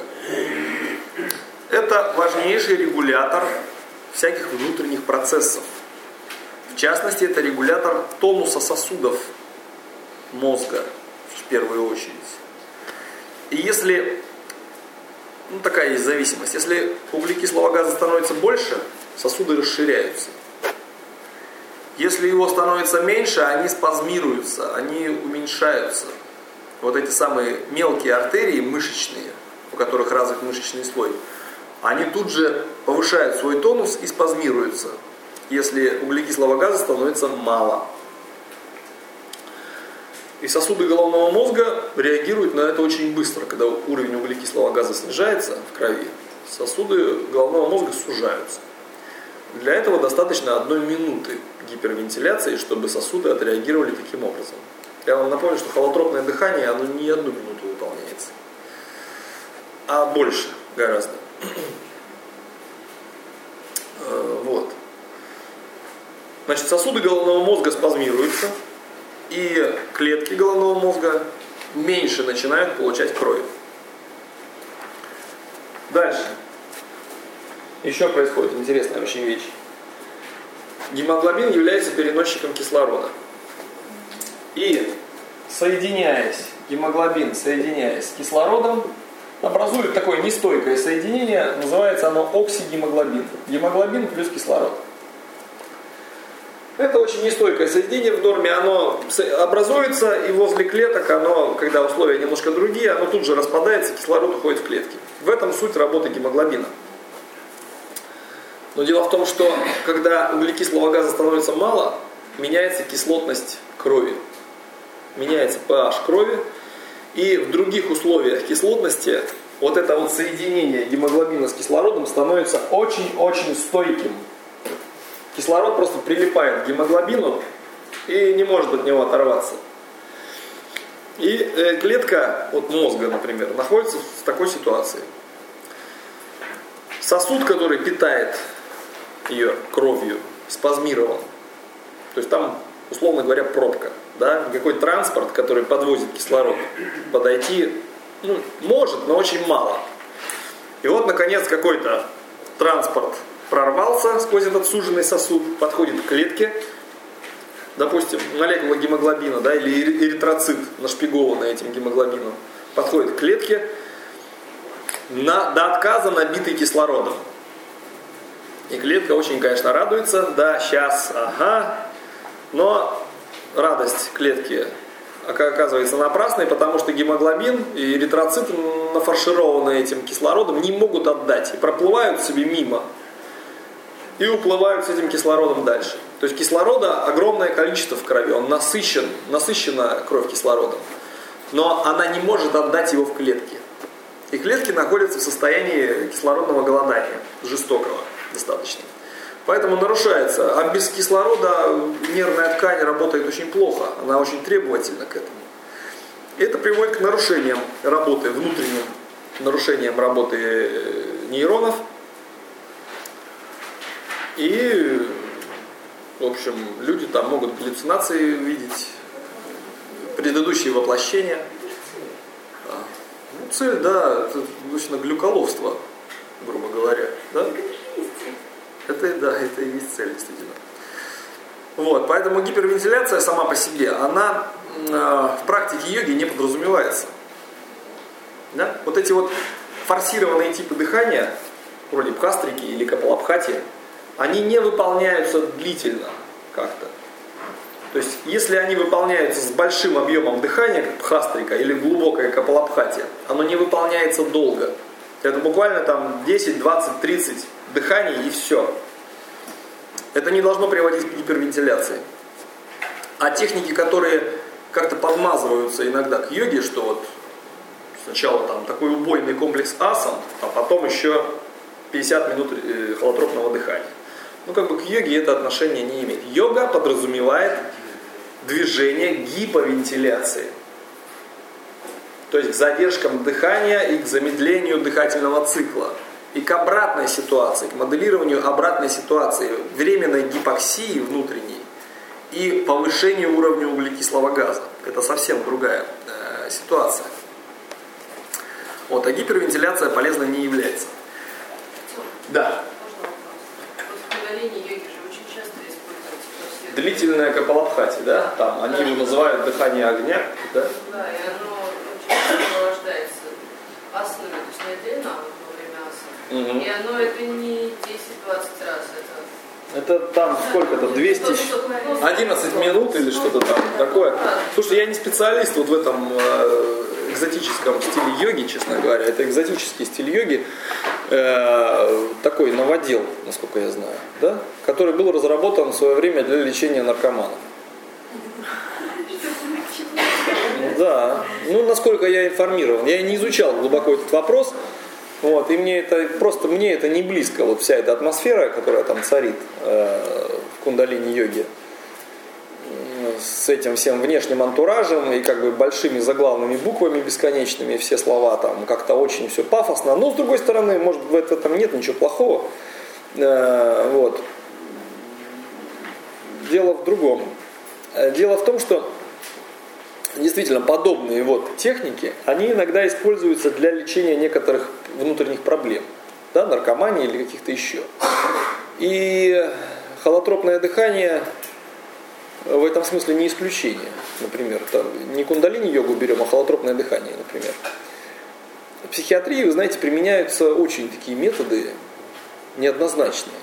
Это важнейший регулятор всяких внутренних процессов. В частности, это регулятор тонуса сосудов мозга, в первую очередь. И если, ну такая есть зависимость, если углекислого газа становится больше, сосуды расширяются. Если его становится меньше, они спазмируются, они уменьшаются. Вот эти самые мелкие артерии мышечные, у которых развит мышечный слой, они тут же повышают свой тонус и спазмируются, если углекислого газа становится мало. И сосуды головного мозга реагируют на это очень быстро. Когда уровень углекислого газа снижается в крови, сосуды головного мозга сужаются. Для этого достаточно одной минуты гипервентиляции, чтобы сосуды отреагировали таким образом. Я вам напомню, что холотропное дыхание, оно не одну минуту выполняется, а больше гораздо. Вот. Значит, сосуды головного мозга спазмируются, и клетки головного мозга меньше начинают получать крови. Дальше. Еще происходит интересная очень вещь. Гемоглобин является переносчиком кислорода. И соединяясь, гемоглобин, соединяясь с кислородом, образует такое нестойкое соединение, называется оно оксигемоглобин. Гемоглобин плюс кислород. Это очень нестойкое соединение в норме, оно образуется, и возле клеток, оно, когда условия немножко другие, оно тут же распадается, кислород уходит в клетки. В этом суть работы гемоглобина. Но дело в том, что когда углекислого газа становится мало, меняется кислотность крови. Меняется pH крови, и в других условиях кислотности вот это вот соединение гемоглобина с кислородом становится очень-очень стойким. Кислород просто прилипает к гемоглобину и не может от него оторваться. И э, клетка от мозга, например, находится в такой ситуации. Сосуд, который питает ее кровью, спазмирован. То есть там, условно говоря, пробка. Да? Никакой транспорт, который подвозит кислород, подойти ну, может, но очень мало. И вот, наконец, какой-то транспорт прорвался сквозь этот суженный сосуд, подходит к клетке, допустим, молекула гемоглобина, да, или эритроцит, нашпигованный этим гемоглобином, подходит к клетке, на, до отказа набитый кислородом. И клетка очень, конечно, радуется, да, сейчас, ага, но радость клетки оказывается напрасной, потому что гемоглобин и эритроцит, нафаршированные этим кислородом, не могут отдать и проплывают себе мимо. И уплывают с этим кислородом дальше. То есть кислорода огромное количество в крови, он насыщен, насыщена кровь кислородом. Но она не может отдать его в клетки. И клетки находятся в состоянии кислородного голодания, жестокого достаточно. Поэтому нарушается. А без кислорода нервная ткань работает очень плохо, она очень требовательна к этому. И это приводит к нарушениям работы, внутренним нарушениям работы нейронов. И, в общем, люди там могут галлюцинации видеть, предыдущие воплощения. Ну, цель, да, это точно глюколовство, грубо говоря. Да? Это, да, это и есть цель, действительно. Вот, поэтому гипервентиляция сама по себе, она э, в практике йоги не подразумевается. Да? Вот эти вот форсированные типы дыхания, вроде бхастрики или капалабхати, они не выполняются длительно как-то. То есть, если они выполняются с большим объемом дыхания, как бхастрика или глубокая капалабхати, оно не выполняется долго. Это буквально там десять, двадцать, тридцать дыханий и все. Это не должно приводить к гипервентиляции. А техники, которые как-то подмазываются иногда к йоге, что вот сначала там такой убойный комплекс асан, а потом еще пятьдесят минут холотропного дыхания. Ну, как бы к йоге это отношение не имеет. Йога подразумевает движение гиповентиляции. То есть к задержкам дыхания и к замедлению дыхательного цикла. И к обратной ситуации, к моделированию обратной ситуации, временной гипоксии внутренней и повышению уровня углекислого газа. Это совсем другая э, ситуация. Вот, а гипервентиляция полезной не является. Да. Длительное капалабхати, да? Там они его называют дыхание огня, да? Да, и оно очень сопровождается асанами, то есть не отдельно, а во время асан. Угу. И оно это не десять-двадцать раз, это Это там сколько-то, двести, одиннадцать минут или что-то там такое. Слушай, я не специалист вот в этом э, экзотическом стиле йоги, честно говоря. Это экзотический стиль йоги, э, такой новодел, насколько я знаю, да? Который был разработан в свое время для лечения наркоманов. Да, ну насколько я информирован. Я не изучал глубоко этот вопрос. Вот, и мне это просто мне это не близко, вот вся эта атмосфера, которая там царит э, в кундалини-йоге, с этим всем внешним антуражем и как бы большими заглавными буквами бесконечными, все слова там как-то очень все пафосно, но с другой стороны, может, в этом нет ничего плохого. Э, вот. Дело в другом. Дело в том, что действительно подобные вот техники, они иногда используются для лечения некоторых внутренних проблем, да, наркомании или каких-то еще. И холотропное дыхание в этом смысле не исключение. Например, там, не кундалини-йогу берем, а холотропное дыхание, например. В психиатрии, вы знаете, применяются очень такие методы неоднозначные.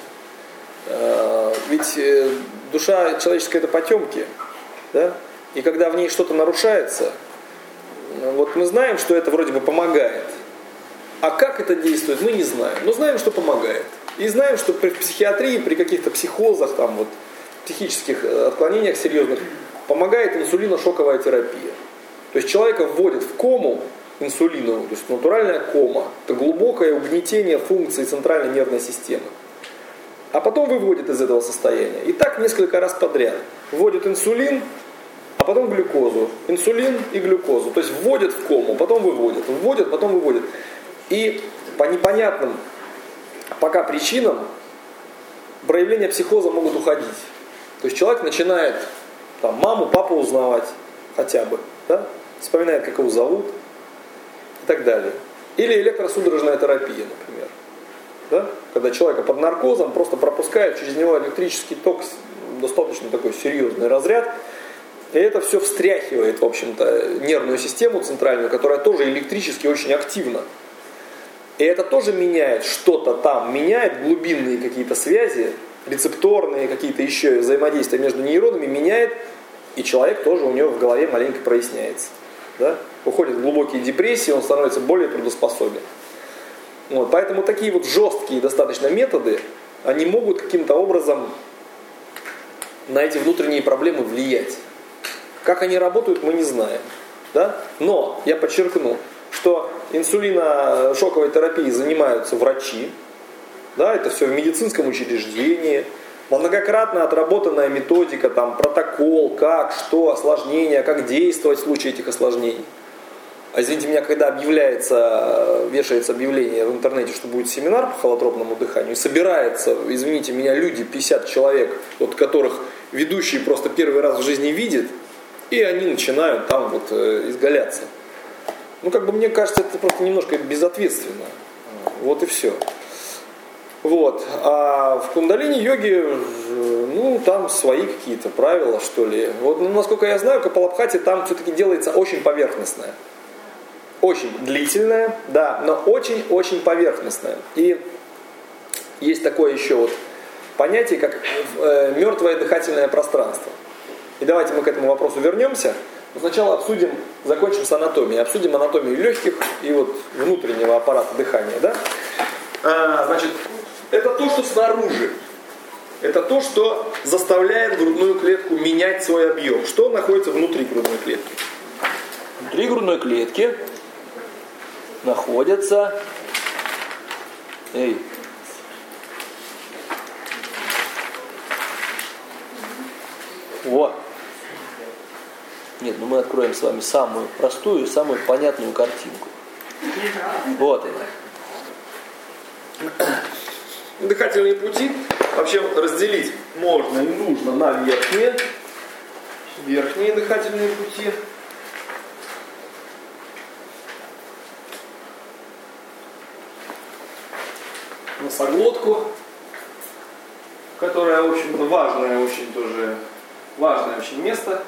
Ведь душа человеческая это потемки, да? И когда в ней что-то нарушается, вот мы знаем, что это вроде бы помогает. А как это действует, мы не знаем. Но знаем, что помогает. И знаем, что при психиатрии, при каких-то психозах, там, вот, психических отклонениях серьезных, помогает инсулиношоковая терапия. То есть человека вводят в кому инсулиновую, то есть натуральная кома. Это глубокое угнетение функций центральной нервной системы. А потом выводят из этого состояния. И так несколько раз подряд. Вводят инсулин, а потом глюкозу. Инсулин и глюкозу. То есть вводят в кому, потом выводят. Вводят, потом выводят. И по непонятным пока причинам проявления психоза могут уходить. То есть человек начинает там, маму, папу узнавать хотя бы. Да? Вспоминает, как его зовут и так далее. Или электросудорожная терапия, например. Да? Когда человека под наркозом просто пропускает через него электрический ток, достаточно такой серьезный разряд. И это все встряхивает, в общем-то, нервную систему центральную, которая тоже электрически очень активна. И это тоже меняет что-то там, меняет глубинные какие-то связи, рецепторные какие-то еще взаимодействия между нейронами, меняет, и человек тоже у него в голове маленько проясняется. Да? Уходит в глубокие депрессии, он становится более трудоспособен. Вот, поэтому такие вот жесткие достаточно методы, они могут каким-то образом на эти внутренние проблемы влиять. Как они работают, мы не знаем. Да? Но я подчеркну, что инсулиношоковой терапией занимаются врачи. Да, это все в медицинском учреждении. Многократно отработанная методика, там, протокол, как, что, осложнения, как действовать в случае этих осложнений. А извините меня, когда объявляется, вешается объявление в интернете, что будет семинар по холотропному дыханию, и собирается, извините меня, люди, пятьдесят человек, от которых ведущий просто первый раз в жизни видит, и они начинают там вот э, изгаляться. Ну, как бы мне кажется, это просто немножко безответственно. Вот и все. Вот. А в кундалини-йоге, ну, там свои какие-то правила, что ли. Вот, ну, насколько я знаю, капалабхати там все-таки делается очень поверхностное. Очень длительное, да, но очень-очень поверхностное. И есть такое еще вот понятие, как э, мертвое дыхательное пространство. И давайте мы к этому вопросу вернемся. Но сначала обсудим, закончим с анатомией. Обсудим анатомию легких и вот внутреннего аппарата дыхания. Да? А, значит, это то, что снаружи. Это то, что заставляет грудную клетку менять свой объем. Что находится внутри грудной клетки? Внутри грудной клетки находятся... Эй. Вот. Нет, ну мы откроем с вами самую простую и самую понятную картинку. Вот это. Дыхательные пути вообще разделить можно и нужно на верхние. Верхние дыхательные пути. Носоглотку, которая, в общем-то, важное очень тоже, важное очень место.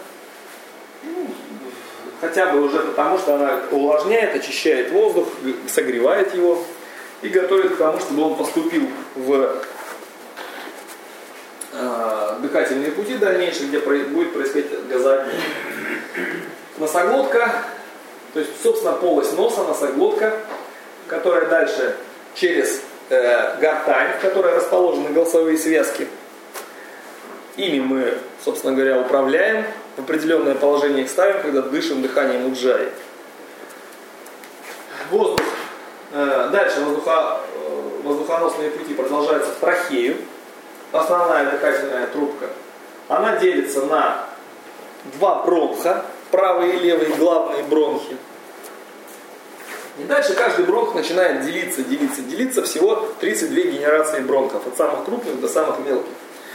Хотя бы уже потому, что она увлажняет, очищает воздух, согревает его и готовит к тому, чтобы он поступил в дыхательные пути дальнейшие, где будет происходить газообмен. Носоглотка, то есть, собственно, полость носа, носоглотка, которая дальше через э, гортань, в которой расположены голосовые связки. Ими мы, собственно говоря, управляем, в определенное положение их ставим, когда дышим дыханием уджаи. Воздух. Э, дальше воздуха, э, воздухоносные пути продолжаются в трахею. Основная дыхательная трубка. Она делится на два бронха, правый и левый главные бронхи. И дальше каждый бронх начинает делиться, делиться, делиться. Всего тридцать две генерации бронхов, от самых крупных до самых мелких.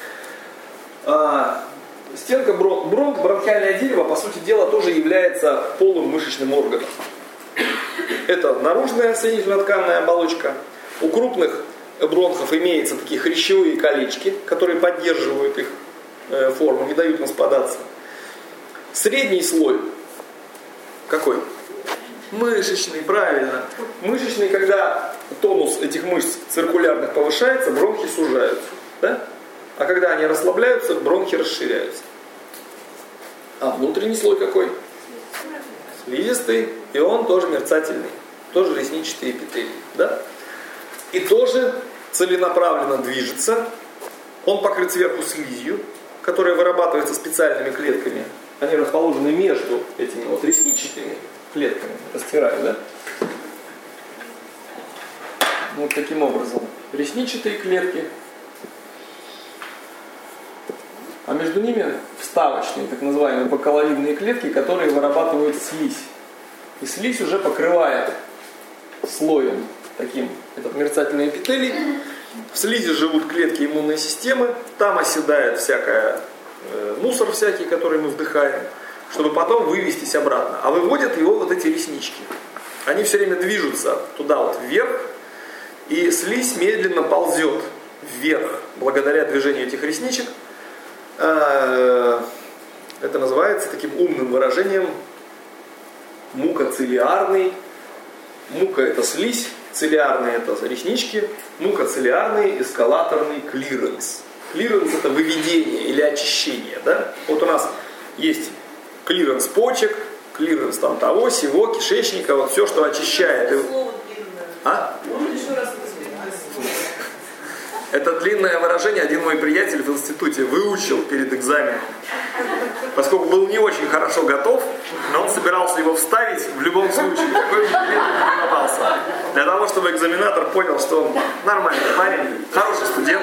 А, стенка бронх, бронх, бронхиальное дерево, по сути дела, тоже является полым мышечным органом. Это наружная соединительно-тканная оболочка. У крупных бронхов имеются такие хрящевые колечки, которые поддерживают их э, форму, не дают им спадаться. Средний слой какой? Мышечный, правильно. Мышечный, когда тонус этих мышц циркулярных повышается, бронхи сужаются. Да? А когда они расслабляются, бронхи расширяются. А внутренний слой какой? Слизистый, и он тоже мерцательный. Тоже ресничатый эпителий. Да? И тоже целенаправленно движется. Он покрыт сверху слизью, которая вырабатывается специальными клетками. Они расположены между этими вот ресничатыми клетками. Растираю, да? Вот таким образом. Ресничатые клетки. А между ними вставочные, так называемые бакаловидные клетки, которые вырабатывают слизь. И слизь уже покрывает слоем таким этот мерцательный эпителий. В слизи живут клетки иммунной системы, там оседает всякое, э, мусор всякий, который мы вдыхаем, чтобы потом вывестись обратно. А выводят его вот эти реснички. Они все время движутся туда вот вверх, и слизь медленно ползет вверх благодаря движению этих ресничек. Э, это называется таким умным выражением мукоцилиарный. Мука это слизь, цилиарные это реснички, мукоцилиарный эскалаторный клиренс. Клиренс это выведение или очищение. Да? Вот у нас есть клиренс почек, клиренс там того, сего, кишечника, вот все, что очищает. А? Это длинное выражение один мой приятель в институте выучил перед экзаменом. Поскольку был не очень хорошо готов, но он собирался его вставить в любом случае, какой бы билет не попался. Для того, чтобы экзаменатор понял, что он нормальный парень, хороший студент.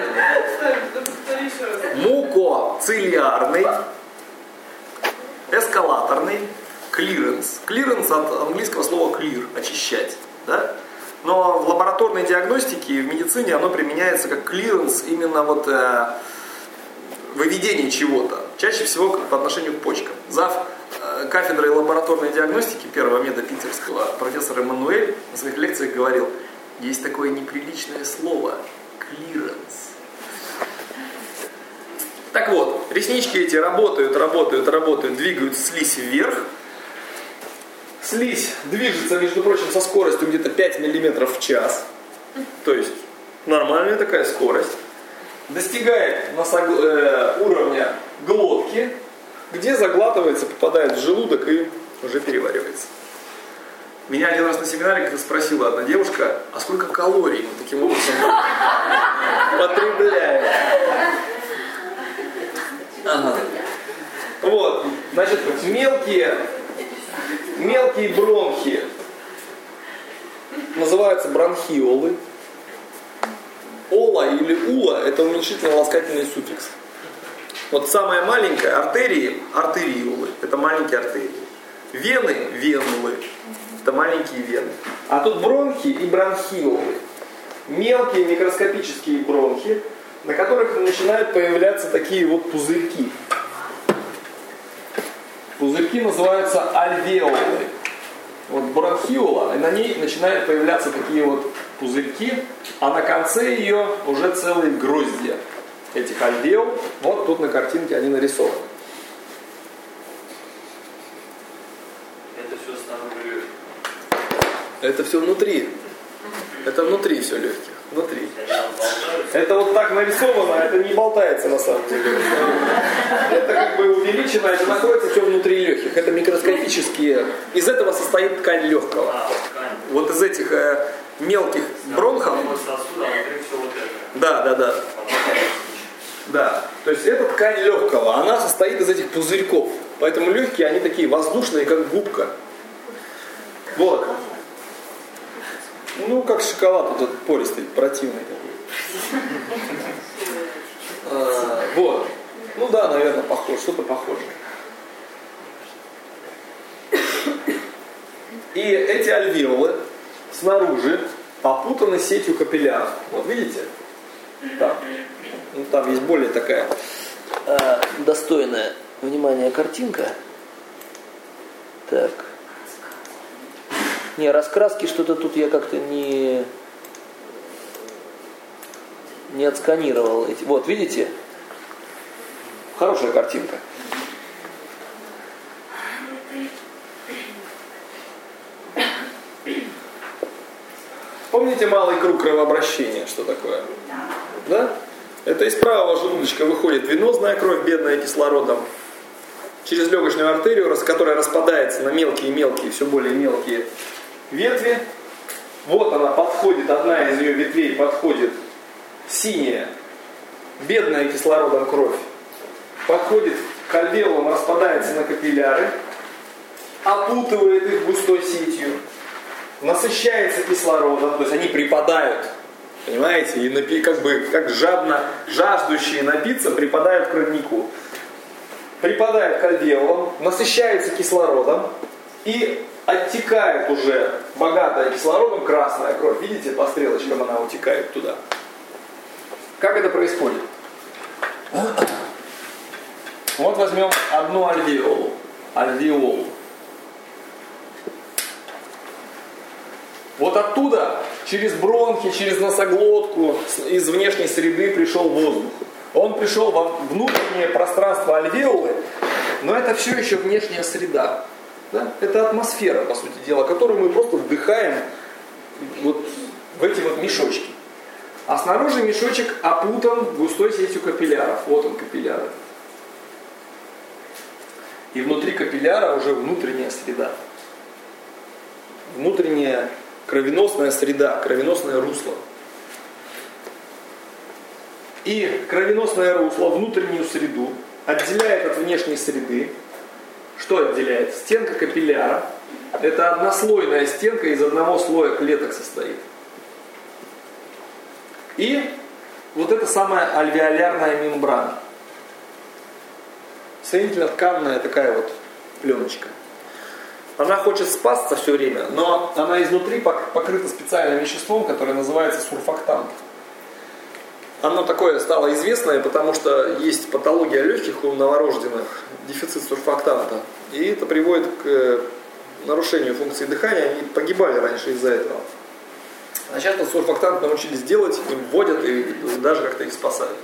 Мукоцилиарный, эскалаторный, клиренс. Клиренс от английского слова clear, очищать. Да? Но в лабораторной диагностике и в медицине оно применяется как клиренс именно вот э, выведение чего-то. Чаще всего по отношению к почкам. Зав э, кафедрой лабораторной диагностики первого меда питерского профессор Эммануэль на своих лекциях говорил, есть такое неприличное слово клиренс. Так вот, реснички эти работают, работают, работают, двигают слизь вверх. Слизь движется, между прочим, со скоростью где-то пять миллиметров в час. То есть нормальная такая скорость. Достигает носог... э, уровня глотки, где заглатывается, попадает в желудок и уже переваривается. Меня один раз на семинаре как-то спросила одна девушка, а сколько калорий мы таким образом потребляем? Ага. Вот, значит, мелкие... Мелкие бронхи называются бронхиолы. Ола или ула это уменьшительно-ласкательный суффикс. Вот самая маленькая артерии, артериолы, это маленькие артерии. Вены, венулы, это маленькие вены. А тут бронхи и бронхиолы. Мелкие микроскопические бронхи, на которых начинают появляться такие вот пузырьки. Пузырьки называются альвеолы. Вот бронхиола, и на ней начинают появляться такие вот пузырьки, а на конце ее уже целые гроздья этих альвеол. Вот тут на картинке они нарисованы. Это все снаружи легких. Это все внутри. Это внутри все легких. Внутри. Это вот так нарисовано, это не болтается на самом деле. Это как бы увеличено, это находится все внутри легких. Это микроскопические. Из этого состоит ткань легкого. Вот из этих э, мелких бронхов. Да, да, да. Да. То есть это ткань легкого. Она состоит из этих пузырьков. Поэтому легкие, они такие воздушные, как губка. Вот. Ну, как шоколад вот этот пористый, противный такой. А, вот. Ну да, наверное, похож, что-то похожее. И эти альвеолы снаружи опутаны сетью капилляров. Вот видите? Там, ну, там есть более такая э, достойная внимания картинка. Так. Не, раскраски что-то тут я как-то не, не отсканировал. Вот, видите? Хорошая картинка. Помните малый круг кровообращения, что такое? Да? Это из правого желудочка выходит венозная кровь, бедная кислородом, через легочную артерию, которая распадается на мелкие-мелкие, все более мелкие ветви. Вот она подходит, одна из ее ветвей подходит синяя, бедная кислородом кровь, подходит к альвеолам, распадается на капилляры, опутывает их густой сетью, насыщается кислородом, то есть они припадают, понимаете, и напи, как бы как жадно жаждущие напиться припадают к роднику, припадают к альвеолам, насыщаются кислородом и оттекает уже богатая кислородом красная кровь. Видите, по стрелочкам она утекает туда. Как это происходит? Вот возьмем одну альвеолу. Альвеолу. Вот оттуда, через бронхи, через носоглотку, из внешней среды пришел воздух. Он пришел во внутреннее пространство альвеолы, но это все еще внешняя среда. Да? Это атмосфера, по сути дела, которую мы просто вдыхаем вот в эти вот мешочки. А снаружи мешочек опутан густой сетью капилляров. Вот он, капилляр. И внутри капилляра уже внутренняя среда. Внутренняя кровеносная среда, кровеносное русло. И кровеносное русло, внутреннюю среду, отделяет от внешней среды. Что отделяет? Стенка капилляра. Это однослойная стенка, из одного слоя клеток состоит. И вот эта самая альвеолярная мембрана. Соединительно-тканная такая вот пленочка. Она хочет спасться все время, но она изнутри покрыта специальным веществом, которое называется сурфактант. Оно такое стало известное, потому что есть патология легких у новорожденных, дефицит сурфактанта. И это приводит к нарушению функции дыхания. Они погибали раньше из-за этого. А сейчас сурфактант научились делать, им вводят и даже как-то их спасают.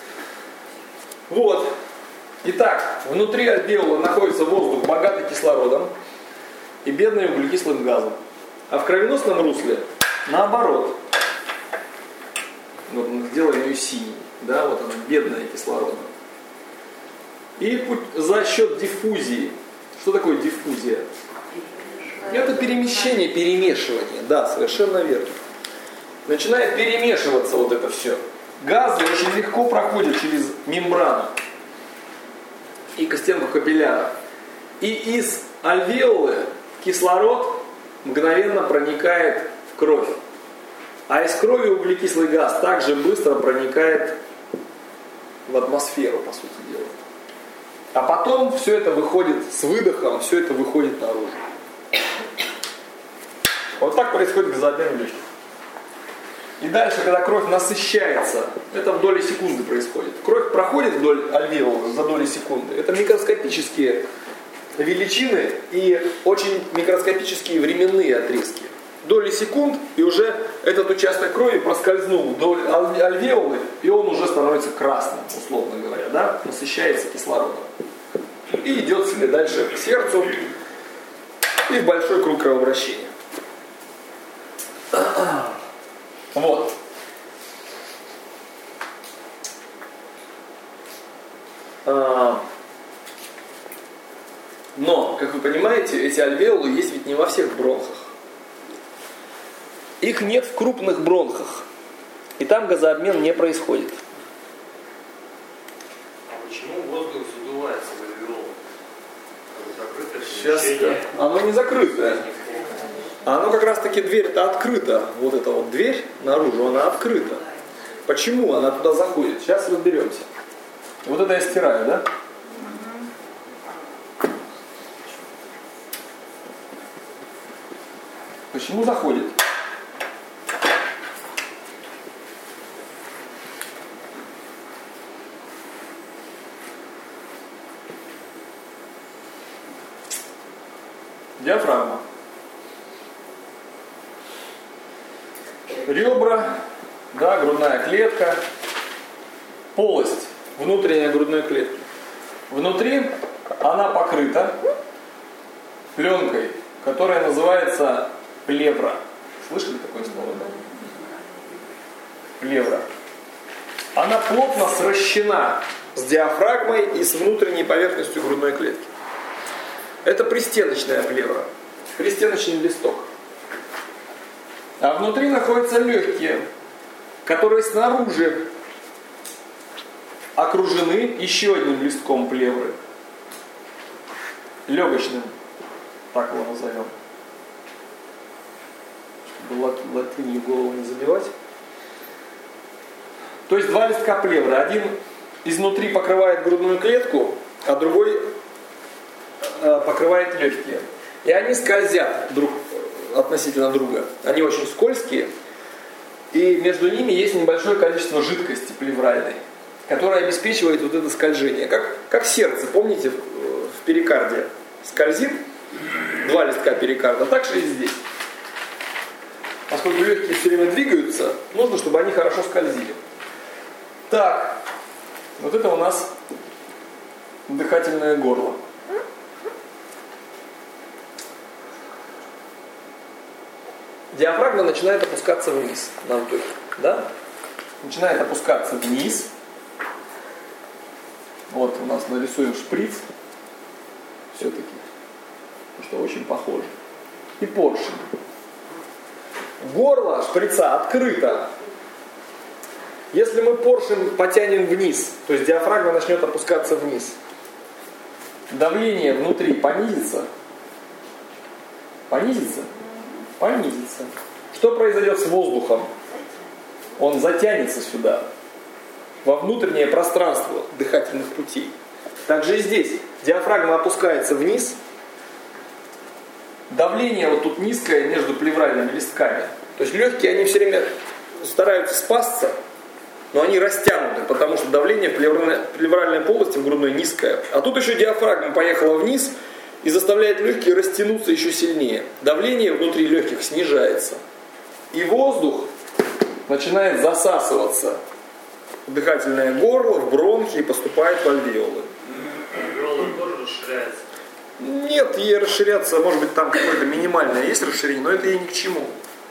Вот. Итак, внутри альвеола находится воздух, богатый кислородом и бедный углекислым газом. А в кровеносном русле наоборот. Вот мы сделаем ее синей, да, вот она бедная кислородом. И за счет диффузии. Что такое диффузия? Это перемещение, перемешивание. Да, совершенно верно. Начинает перемешиваться вот это все. Газы очень легко проходят через мембрану и стенку капилляра. И из альвеолы кислород мгновенно проникает в кровь. А из крови углекислый газ также быстро проникает в атмосферу, по сути дела. А потом все это выходит с выдохом, все это выходит наружу. Вот так происходит газообмен легких. И дальше, когда кровь насыщается, это в доли секунды происходит. Кровь проходит вдоль альвеолы за доли секунды. Это микроскопические величины и очень микроскопические временные отрезки. Доли секунд, и уже этот участок крови проскользнул вдоль альвеолы, и он уже становится красным, условно говоря, да? Насыщается кислородом. И идет себе дальше к сердцу и в большой круг кровообращения. Вот. эти альвеолы есть ведь не во всех бронхах. Их нет в крупных бронхах. И там газообмен не происходит. А почему воздух задувается в альвеолы? Закрытое Сейчас помещение. оно не закрытое. Оно как раз таки дверь-то открыта. Вот эта вот дверь наружу, она открыта. Почему она туда заходит? Сейчас разберемся. Вот это я стираю, да? Почему заходит? Диафрагма. Ребра, да, грудная клетка, полость, внутренняя грудной клетки. Внутри она покрыта пленкой, которая называется плевра. Слышали такое слово? Да? Плевра. Она плотно сращена с диафрагмой и с внутренней поверхностью грудной клетки. Это пристеночная плевра, пристеночный листок. А внутри находятся легкие, которые снаружи окружены еще одним листком плевры. Легочным, так его назовем. Чтобы лат- латынью голову не забивать. То есть два листка плевры. Один изнутри покрывает грудную клетку, а другой э, покрывает легкие. И они скользят друг относительно друга. Они очень скользкие. И между ними есть небольшое количество жидкости плевральной, которая обеспечивает вот это скольжение. Как, как сердце, помните, в, в перикарде скользит два листка перикарда, так же и здесь. Поскольку легкие все время двигаются, нужно, чтобы они хорошо скользили. Так, вот это у нас дыхательное горло. Диафрагма начинает опускаться вниз на вдохе, да? Начинает опускаться вниз. Вот у нас нарисуем шприц. Все-таки. Потому что очень похоже. И поршень. Горло шприца открыто. Если мы поршень потянем вниз, то есть диафрагма начнет опускаться вниз, давление внутри понизится. Понизится? Понизится. Что произойдет с воздухом? Он затянется сюда, во внутреннее пространство дыхательных путей. Также и здесь. Диафрагма опускается вниз. Давление вот тут низкое между плевральными листками. То есть легкие, они все время стараются спасться, но они растянуты, потому что давление в плевральной, плевральной полости в грудной низкое. А тут еще диафрагма поехала вниз и заставляет легкие растянуться еще сильнее. Давление внутри легких снижается. И воздух начинает засасываться в дыхательное горло, в бронхи и поступает в альвеолы. Альвеолы тоже расширяются? Нет, ей расширяться, может быть, там какое-то минимальное есть расширение, но это ей ни к чему.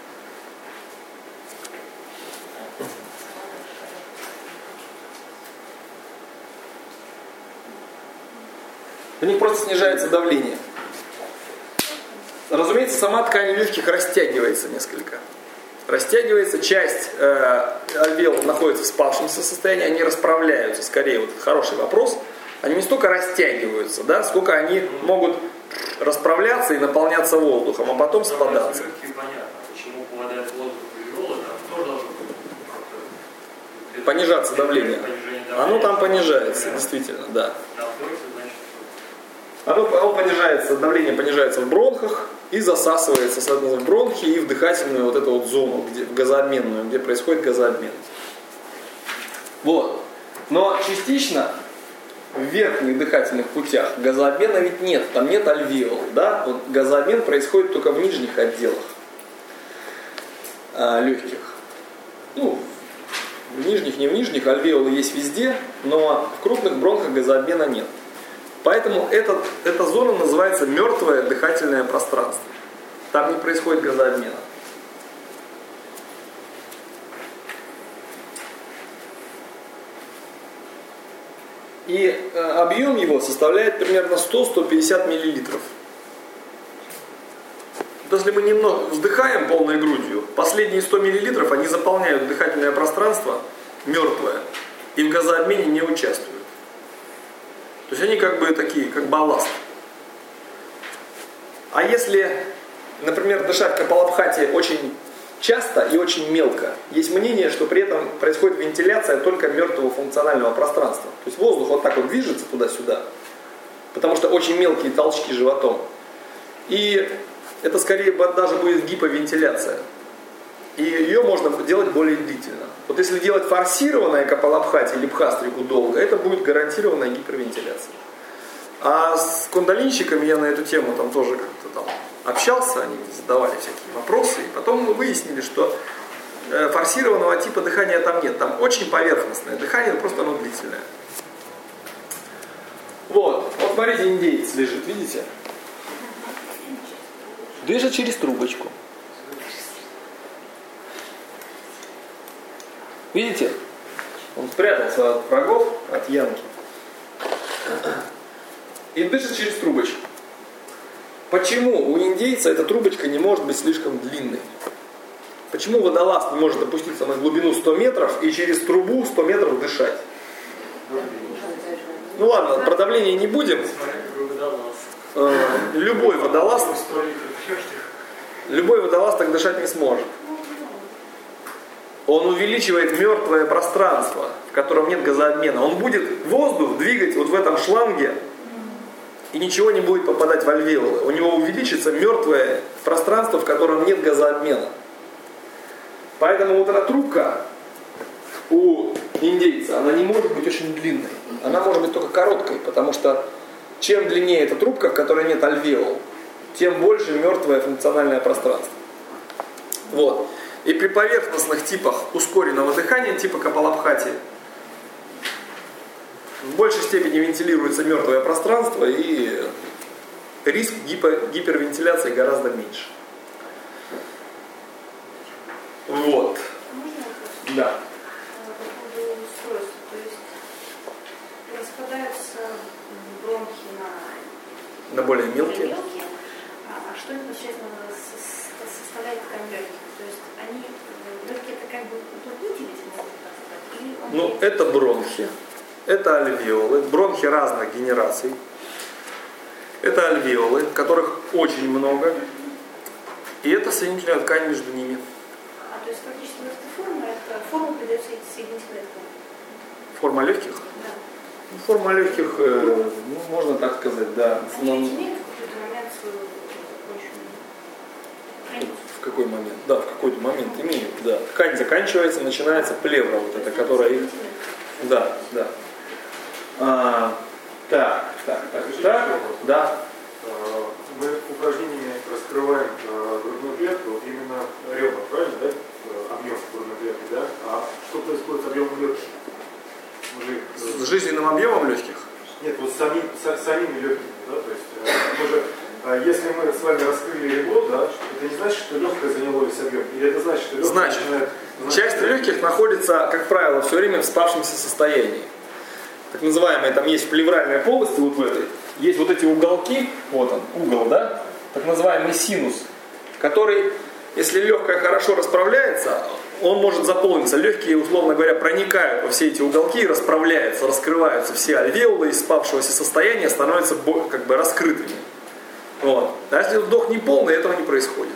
У них просто снижается давление. Разумеется, сама ткань легких растягивается несколько. Растягивается, часть э, альвеол находится в спавшемся состоянии, они расправляются, скорее, вот хороший вопрос. Они не столько растягиваются, да, сколько они могут расправляться и наполняться воздухом, а потом спадаться. Понятно, почему попадает воздух в альвеолы, там тоже должно быть понижаться давление. Оно там понижается, действительно, да. Оно, оно понижается, давление понижается в бронхах и засасывается, соответственно, в бронхи и в дыхательную вот эту вот зону, где, в газообменную, где происходит газообмен. Вот. Но частично в верхних дыхательных путях газообмена ведь нет, там нет альвеол, да? Вот газообмен происходит только в нижних отделах а, легких. Ну, в нижних, не в нижних, альвеолы есть везде, но в крупных бронхах газообмена нет. Поэтому этот, эта зона называется мертвое дыхательное пространство. Там не происходит газообмена. И э, объем его составляет примерно сто - сто пятьдесят миллилитров. если мы немного вдыхаем полной грудью, последние сто миллилитров они заполняют дыхательное пространство мертвое и в газообмене не участвуют. То есть они как бы такие, как балласт. А если, например, дышать Капалабхати очень часто и очень мелко, есть мнение, что при этом происходит вентиляция только мертвого функционального пространства. То есть воздух вот так вот движется туда-сюда, потому что очень мелкие толчки животом. И это скорее даже будет гиповентиляция. И ее можно делать более длительно. Вот если делать форсированное Капалабхати или бхастригу долго, это будет гарантированная гипервентиляция. А с кундалинщиками я на эту тему там тоже как-то там общался, они задавали всякие вопросы, и потом мы выяснили, что форсированного типа дыхания там нет. Там очень поверхностное дыхание, просто оно длительное. Вот, вот смотрите, индеец лежит, видите? Дышит через трубочку. Видите? Он спрятался от врагов, от янки. И дышит через трубочку. Почему у индейца эта трубочка не может быть слишком длинной? Почему водолаз не может опуститься на глубину сто метров и через трубу сто метров дышать? Ну ладно, про давление не будем. Э, любой водолаз, любой водолаз так дышать не сможет. Он увеличивает мертвое пространство, в котором нет газообмена. Он будет воздух двигать вот в этом шланге, и ничего не будет попадать в альвеолы. У него увеличится мертвое пространство, в котором нет газообмена. Поэтому вот эта трубка у индейца, она не может быть очень длинной. Она может быть только короткой, потому что чем длиннее эта трубка, в которой нет альвеол, тем больше мертвое функциональное пространство. Вот. И при поверхностных типах ускоренного дыхания, типа Капалабхати, в большей степени вентилируется мертвое пространство, и риск гипо- гипервентиляции гораздо меньше. Вот. Можно Да. по поводу устройства? То есть распадаются бронхи на, На более мелкие. мелкие, а, а что непосредственно со- со- составляет ткань легких? То есть они, легкие это как бы уплотнители, если можно так сказать? Или он Ну, есть- это бронхи, это альвеолы, бронхи разных генераций. Это альвеолы, которых очень много. И это соединительная ткань между ними. А, то есть фактически вот эта форма, это форма придется соединительная ткань. Форма легких? Да. Ну, форма легких, э, ну, можно так сказать, да. Они Но ведь имеют в какой-то момент свою кончную границу. в какой момент? Да, в какой-то момент имеют, да. Ткань заканчивается, начинается плевра, вот эта, которая их... Да, да. А, так, так, так, так, да. Мы упражнениями раскрываем э, грудную клетку, именно ребра, правильно, да? Э, Объем грудной клетки, да? А что происходит с объемом легких? Мы же, э, С жизненным объемом легких? Нет, вот с самим, с, самими легкими, да? То есть, э, мы же, э, если мы с вами раскрыли ребро, да, это не значит, что легкое заняло весь объем. Или это значит, что легкое Значит, начинает... часть легких находится, как правило, все время в спавшемся состоянии. Так называемые, там есть плевральная полость, вот в этой, есть вот эти уголки, вот он, угол, да, так называемый синус, который, если легкое хорошо расправляется, он может заполниться. Легкие, условно говоря, проникают во все эти уголки и расправляются, раскрываются все альвеолы из спавшегося состояния, становятся как бы раскрытыми. Вот. А если вдох не полный, этого не происходит.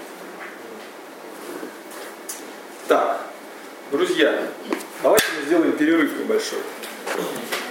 Так, друзья, давайте мы сделаем перерыв небольшой.